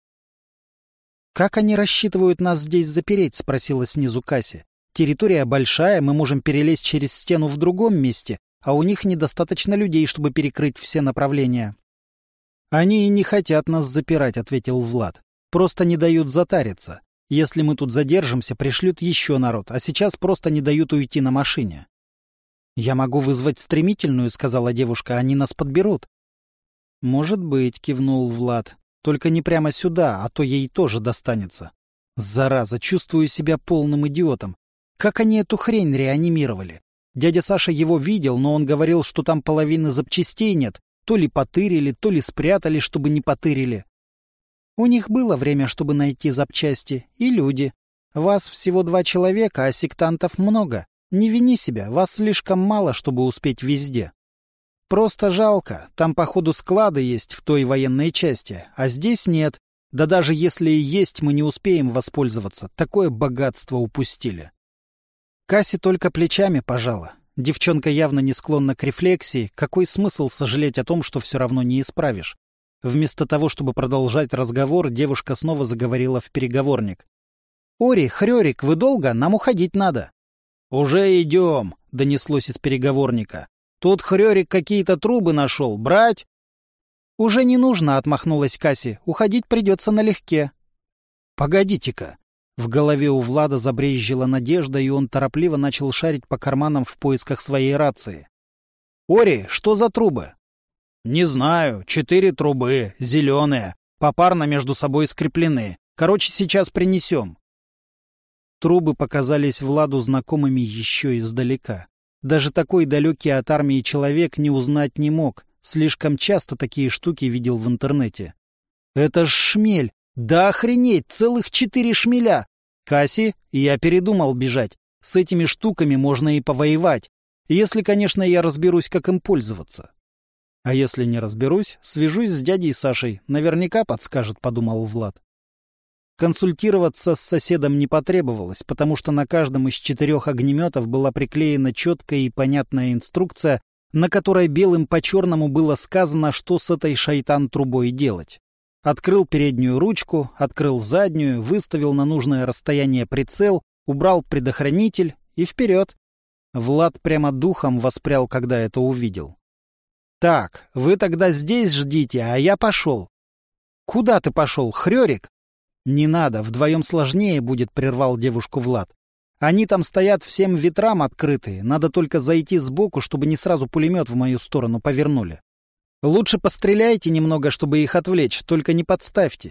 «Как они рассчитывают нас здесь запереть?» — спросила снизу Касси. «Территория большая, мы можем перелезть через стену в другом месте, а у них недостаточно людей, чтобы перекрыть все направления». «Они и не хотят нас запирать», — ответил Влад. «Просто не дают затариться. Если мы тут задержимся, пришлют еще народ, а сейчас просто не дают уйти на машине». «Я могу вызвать стремительную», — сказала девушка, — «они нас подберут». «Может быть», — кивнул Влад. «Только не прямо сюда, а то ей тоже достанется». «Зараза, чувствую себя полным идиотом. Как они эту хрень реанимировали? Дядя Саша его видел, но он говорил, что там половины запчастей нет. То ли потырили, то ли спрятали, чтобы не потырили. У них было время, чтобы найти запчасти, и люди. Вас всего два человека, а сектантов много. Не вини себя, вас слишком мало, чтобы успеть везде. Просто жалко, там, походу, склады есть в той военной части, а здесь нет. Да даже если и есть, мы не успеем воспользоваться. Такое богатство упустили». Касси только плечами пожала. Девчонка явно не склонна к рефлексии. Какой смысл сожалеть о том, что все равно не исправишь? Вместо того, чтобы продолжать разговор, девушка снова заговорила в переговорник. «Ори, Хрёрик, вы долго? Нам уходить надо». «Уже идем», — донеслось из переговорника. «Тут Хрёрик какие-то трубы нашел. Брать?» «Уже не нужно», — отмахнулась Касси. «Уходить придется налегке». «Погодите-ка». В голове у Влада забрезжила надежда, и он торопливо начал шарить по карманам в поисках своей рации. «Ори, что за трубы?» «Не знаю. Четыре трубы, зеленые, попарно между собой скреплены. Короче, сейчас принесем». Трубы показались Владу знакомыми еще издалека. Даже такой далекий от армии человек не узнать не мог. Слишком часто такие штуки видел в интернете. «Это ж шмель! Да охренеть! Целых четыре шмеля! Касси, я передумал бежать. С этими штуками можно и повоевать. Если, конечно, я разберусь, как им пользоваться». «А если не разберусь, свяжусь с дядей Сашей. Наверняка подскажет», — подумал Влад. Консультироваться с соседом не потребовалось, потому что на каждом из четырех огнеметов была приклеена четкая и понятная инструкция, на которой белым по черному было сказано, что с этой шайтан-трубой делать. Открыл переднюю ручку, открыл заднюю, выставил на нужное расстояние прицел, убрал предохранитель и вперед. Влад прямо духом воспрял, когда это увидел. «Так, вы тогда здесь ждите, а я пошел». «Куда ты пошел, Хрёрик?» «Не надо, вдвоем сложнее будет», — прервал девушку Влад. «Они там стоят всем ветрам открытые, надо только зайти сбоку, чтобы не сразу пулемет в мою сторону повернули. Лучше постреляйте немного, чтобы их отвлечь, только не подставьтесь.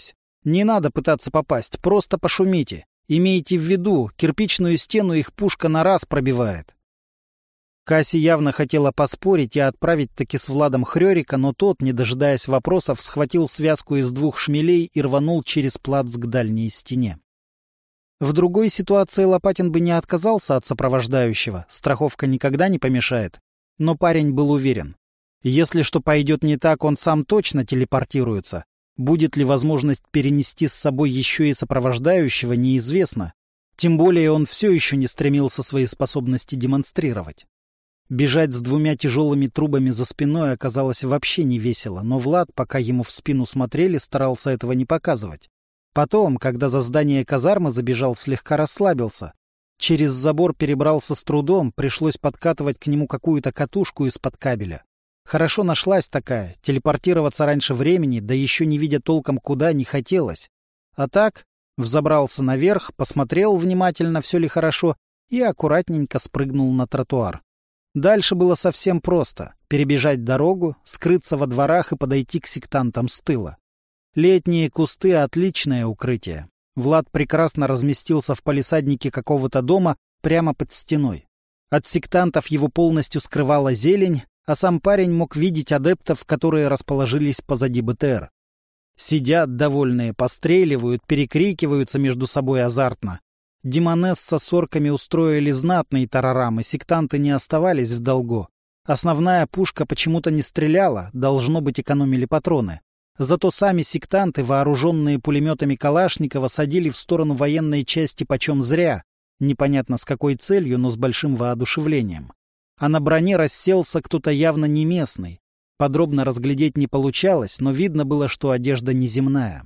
Не надо пытаться попасть, просто пошумите. Имейте в виду, кирпичную стену их пушка на раз пробивает. Касси явно хотела поспорить и отправить таки с Владом Хрёрика, но тот, не дожидаясь вопросов, схватил связку из двух шмелей и рванул через плац к дальней стене. В другой ситуации Лопатин бы не отказался от сопровождающего, страховка никогда не помешает. Но парень был уверен. Если что пойдет не так, он сам точно телепортируется. Будет ли возможность перенести с собой еще и сопровождающего, неизвестно. Тем более он все еще не стремился свои способности демонстрировать. Бежать с двумя тяжелыми трубами за спиной оказалось вообще не весело, но Влад, пока ему в спину смотрели, старался этого не показывать. Потом, когда за здание казармы забежал, слегка расслабился. Через забор перебрался с трудом, пришлось подкатывать к нему какую-то катушку из-под кабеля. Хорошо нашлась такая, телепортироваться раньше времени, да еще не видя толком куда, не хотелось. А так, взобрался наверх, посмотрел внимательно, все ли хорошо, и аккуратненько спрыгнул на тротуар. Дальше было совсем просто — перебежать дорогу, скрыться во дворах и подойти к сектантам с тыла. Летние кусты — отличное укрытие. Влад прекрасно разместился в палисаднике какого-то дома прямо под стеной. От сектантов его полностью скрывала зелень, а сам парень мог видеть адептов, которые расположились позади БТР. Сидят довольные, постреливают, перекрикиваются между собой азартно. Демонесса с орками устроили знатные тарарам, и сектанты не оставались в долгу. Основная пушка почему-то не стреляла, должно быть, экономили патроны. Зато сами сектанты, вооруженные пулеметами Калашникова, садили в сторону военной части почем зря, непонятно с какой целью, но с большим воодушевлением. А на броне расселся кто-то явно не местный. Подробно разглядеть не получалось, но видно было, что одежда неземная.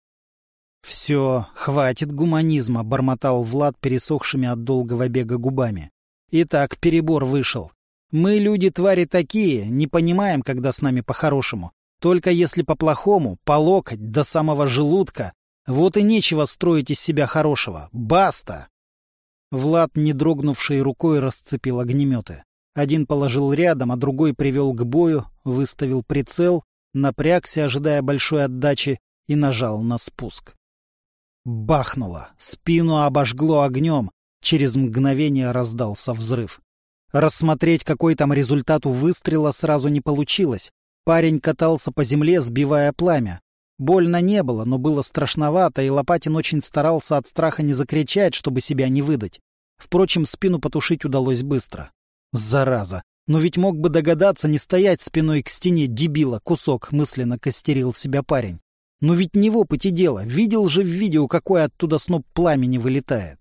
«Все, хватит гуманизма», — бормотал Влад пересохшими от долгого бега губами. «Итак, перебор вышел. Мы, люди-твари такие, не понимаем, когда с нами по-хорошему. Только если по-плохому, по локоть, до самого желудка. Вот и нечего строить из себя хорошего. Баста!» Влад, не дрогнувшей рукой, расцепил огнеметы. Один положил рядом, а другой привел к бою, выставил прицел, напрягся, ожидая большой отдачи, и нажал на спуск. Бахнуло, спину обожгло огнем, через мгновение раздался взрыв. Рассмотреть, какой там результат у выстрела, сразу не получилось. Парень катался по земле, сбивая пламя. Больно не было, но было страшновато, и Лопатин очень старался от страха не закричать, чтобы себя не выдать. Впрочем, спину потушить удалось быстро. Зараза! Но ведь мог бы догадаться не стоять спиной к стене, дебила, кусок, мысленно костерил себя парень. Но ведь не в опыте дело, видел же в видео, какой оттуда сноп пламени вылетает.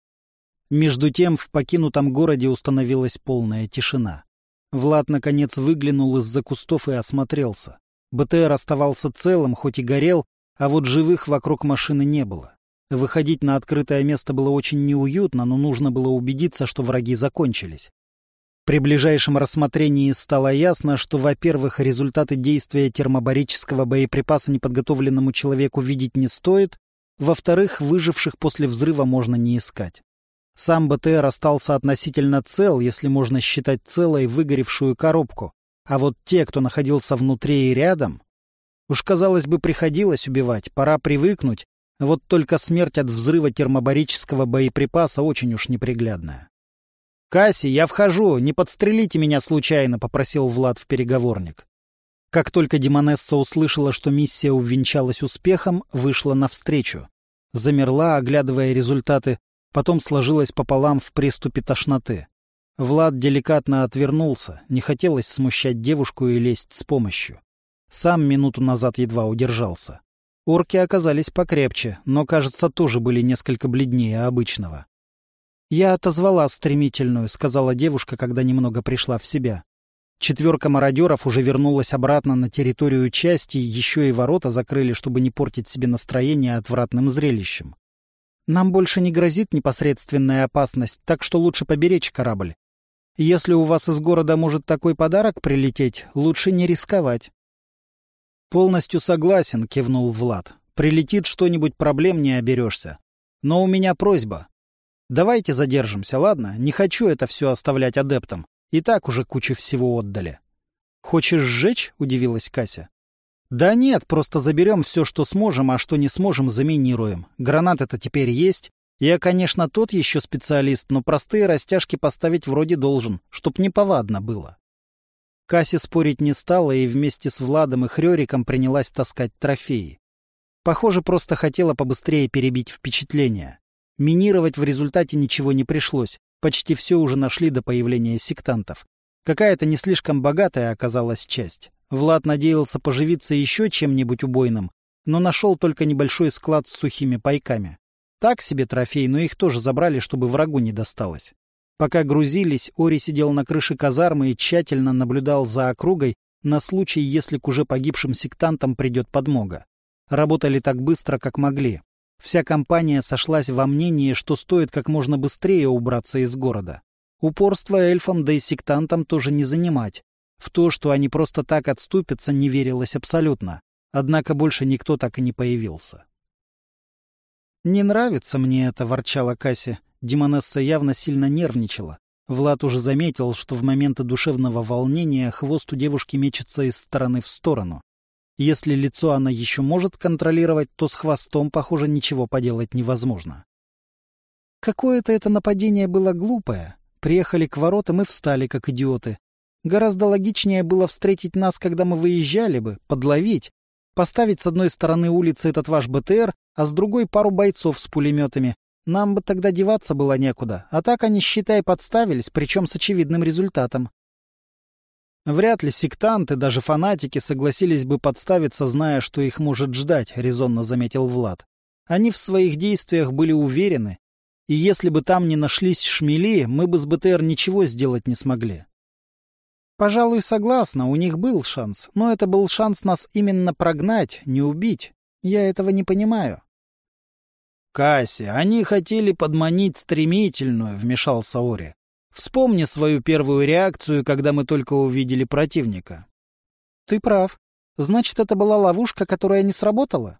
Между тем в покинутом городе установилась полная тишина. Влад, наконец, выглянул из-за кустов и осмотрелся. БТР оставался целым, хоть и горел, а вот живых вокруг машины не было. Выходить на открытое место было очень неуютно, но нужно было убедиться, что враги закончились. При ближайшем рассмотрении стало ясно, что, во-первых, результаты действия термобарического боеприпаса неподготовленному человеку видеть не стоит, во-вторых, выживших после взрыва можно не искать. Сам БТР остался относительно цел, если можно считать целой выгоревшую коробку, а вот те, кто находился внутри и рядом... Уж, казалось бы, приходилось убивать, пора привыкнуть, вот только смерть от взрыва термобарического боеприпаса очень уж неприглядная. «Касси, я вхожу, не подстрелите меня случайно», — попросил Влад в переговорник. Как только демонесса услышала, что миссия увенчалась успехом, вышла навстречу. Замерла, оглядывая результаты, потом сложилась пополам в приступе тошноты. Влад деликатно отвернулся, не хотелось смущать девушку и лезть с помощью. Сам минуту назад едва удержался. Орки оказались покрепче, но, кажется, тоже были несколько бледнее обычного. «Я отозвала стремительную», — сказала девушка, когда немного пришла в себя. Четверка мародеров уже вернулась обратно на территорию части, еще и ворота закрыли, чтобы не портить себе настроение отвратным зрелищем. «Нам больше не грозит непосредственная опасность, так что лучше поберечь корабль. Если у вас из города может такой подарок прилететь, лучше не рисковать». «Полностью согласен», — кивнул Влад. «Прилетит что-нибудь, проблем не оберешься. Но у меня просьба. Давайте задержимся, ладно? Не хочу это все оставлять адептам. И так уже кучу всего отдали». «Хочешь сжечь?» — удивилась Кася. Да нет, просто заберем все, что сможем, а что не сможем, заминируем. Гранаты-то теперь есть. Я, конечно, тот еще специалист, но простые растяжки поставить вроде должен, чтоб неповадно было. Касси спорить не стала и вместе с Владом и Хрёриком принялась таскать трофеи. Похоже, просто хотела побыстрее перебить впечатление. Минировать в результате ничего не пришлось. Почти все уже нашли до появления сектантов. Какая-то не слишком богатая оказалась часть. Влад надеялся поживиться еще чем-нибудь убойным, но нашел только небольшой склад с сухими пайками. Так себе трофей, но их тоже забрали, чтобы врагу не досталось. Пока грузились, Ори сидел на крыше казармы и тщательно наблюдал за округой на случай, если к уже погибшим сектантам придет подмога. Работали так быстро, как могли. Вся компания сошлась во мнении, что стоит как можно быстрее убраться из города. Упорство эльфам, да и сектантам тоже не занимать. В то, что они просто так отступятся, не верилось абсолютно. Однако больше никто так и не появился. «Не нравится мне это», — ворчала Касси. Демонесса явно сильно нервничала. Влад уже заметил, что в моменты душевного волнения хвост у девушки мечется из стороны в сторону. Если лицо она еще может контролировать, то с хвостом, похоже, ничего поделать невозможно. Какое-то это нападение было глупое. Приехали к воротам и встали, как идиоты. Гораздо логичнее было встретить нас, когда мы выезжали бы, подловить, поставить с одной стороны улицы этот ваш БТР, а с другой пару бойцов с пулеметами. Нам бы тогда деваться было некуда, а так они, считай, подставились, причем с очевидным результатом. Вряд ли сектанты, даже фанатики, согласились бы подставиться, зная, что их может ждать, — резонно заметил Влад. Они в своих действиях были уверены, и если бы там не нашлись шмели, мы бы с БТР ничего сделать не смогли. Пожалуй, согласна, у них был шанс, но это был шанс нас именно прогнать, не убить. Я этого не понимаю. Касси, они хотели подманить стремительную, — вмешался Ори. Вспомни свою первую реакцию, когда мы только увидели противника. Ты прав. Значит, это была ловушка, которая не сработала?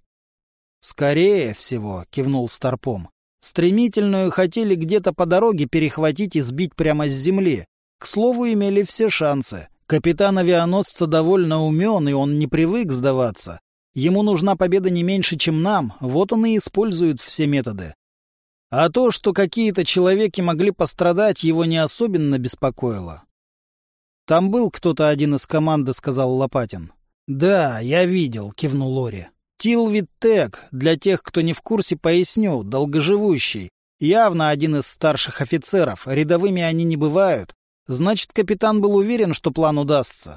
Скорее всего, — кивнул Старпом. Стремительную хотели где-то по дороге перехватить и сбить прямо с земли. К слову, имели все шансы. Капитан авианосца довольно умен, и он не привык сдаваться. Ему нужна победа не меньше, чем нам, вот он и использует все методы. А то, что какие-то человеки могли пострадать, его не особенно беспокоило. «Там был кто-то один из команды», — сказал Лопатин. «Да, я видел», — кивнул Ори. «Тилвит Тек, для тех, кто не в курсе, поясню, долгоживущий. Явно один из старших офицеров, рядовыми они не бывают. Значит, капитан был уверен, что план удастся».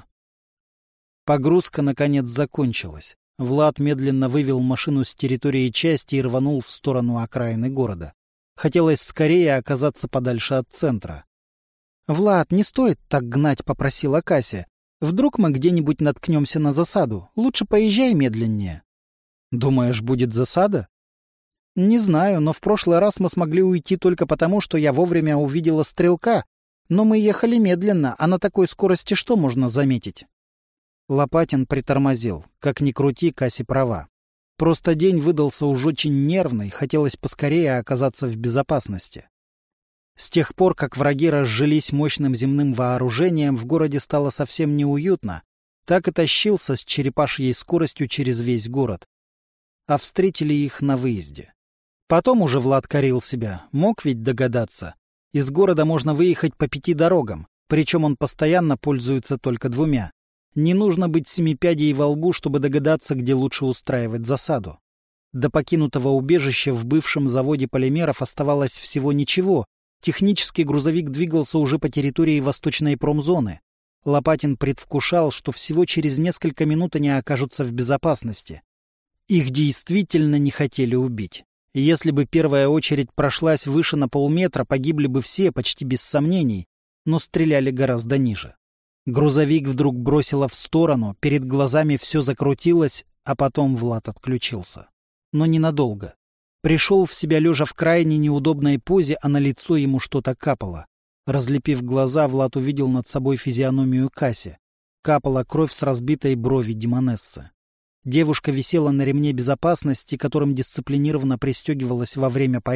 Погрузка, наконец, закончилась. Влад медленно вывел машину с территории части и рванул в сторону окраины города. Хотелось скорее оказаться подальше от центра. — Влад, не стоит так гнать, — попросила Кася. — Вдруг мы где-нибудь наткнемся на засаду. Лучше поезжай медленнее. — Думаешь, будет засада? — Не знаю, но в прошлый раз мы смогли уйти только потому, что я вовремя увидела стрелка. Но мы ехали медленно, а на такой скорости что можно заметить? Лопатин притормозил. Как ни крути, Касси права. Просто день выдался уж очень нервный, хотелось поскорее оказаться в безопасности. С тех пор, как враги разжились мощным земным вооружением, в городе стало совсем неуютно. Так и тащился с черепашьей скоростью через весь город. А встретили их на выезде. Потом уже Влад корил себя. Мог ведь догадаться. Из города можно выехать по пяти дорогам, причем он постоянно пользуется только двумя. Не нужно быть семипядей во лбу, чтобы догадаться, где лучше устраивать засаду. До покинутого убежища в бывшем заводе полимеров оставалось всего ничего. Технический грузовик двигался уже по территории восточной промзоны. Лопатин предвкушал, что всего через несколько минут они окажутся в безопасности. Их действительно не хотели убить. И если бы первая очередь прошлась выше на полметра, погибли бы все, почти без сомнений, но стреляли гораздо ниже. Грузовик вдруг бросило в сторону, перед глазами все закрутилось, а потом Влад отключился. Но ненадолго. Пришел в себя лежа в крайне неудобной позе, а на лицо ему что-то капало. Разлепив глаза, Влад увидел над собой физиономию Касси. Капала кровь с разбитой брови демонессы. Девушка висела на ремне безопасности, которым дисциплинированно пристегивалась во время поездки.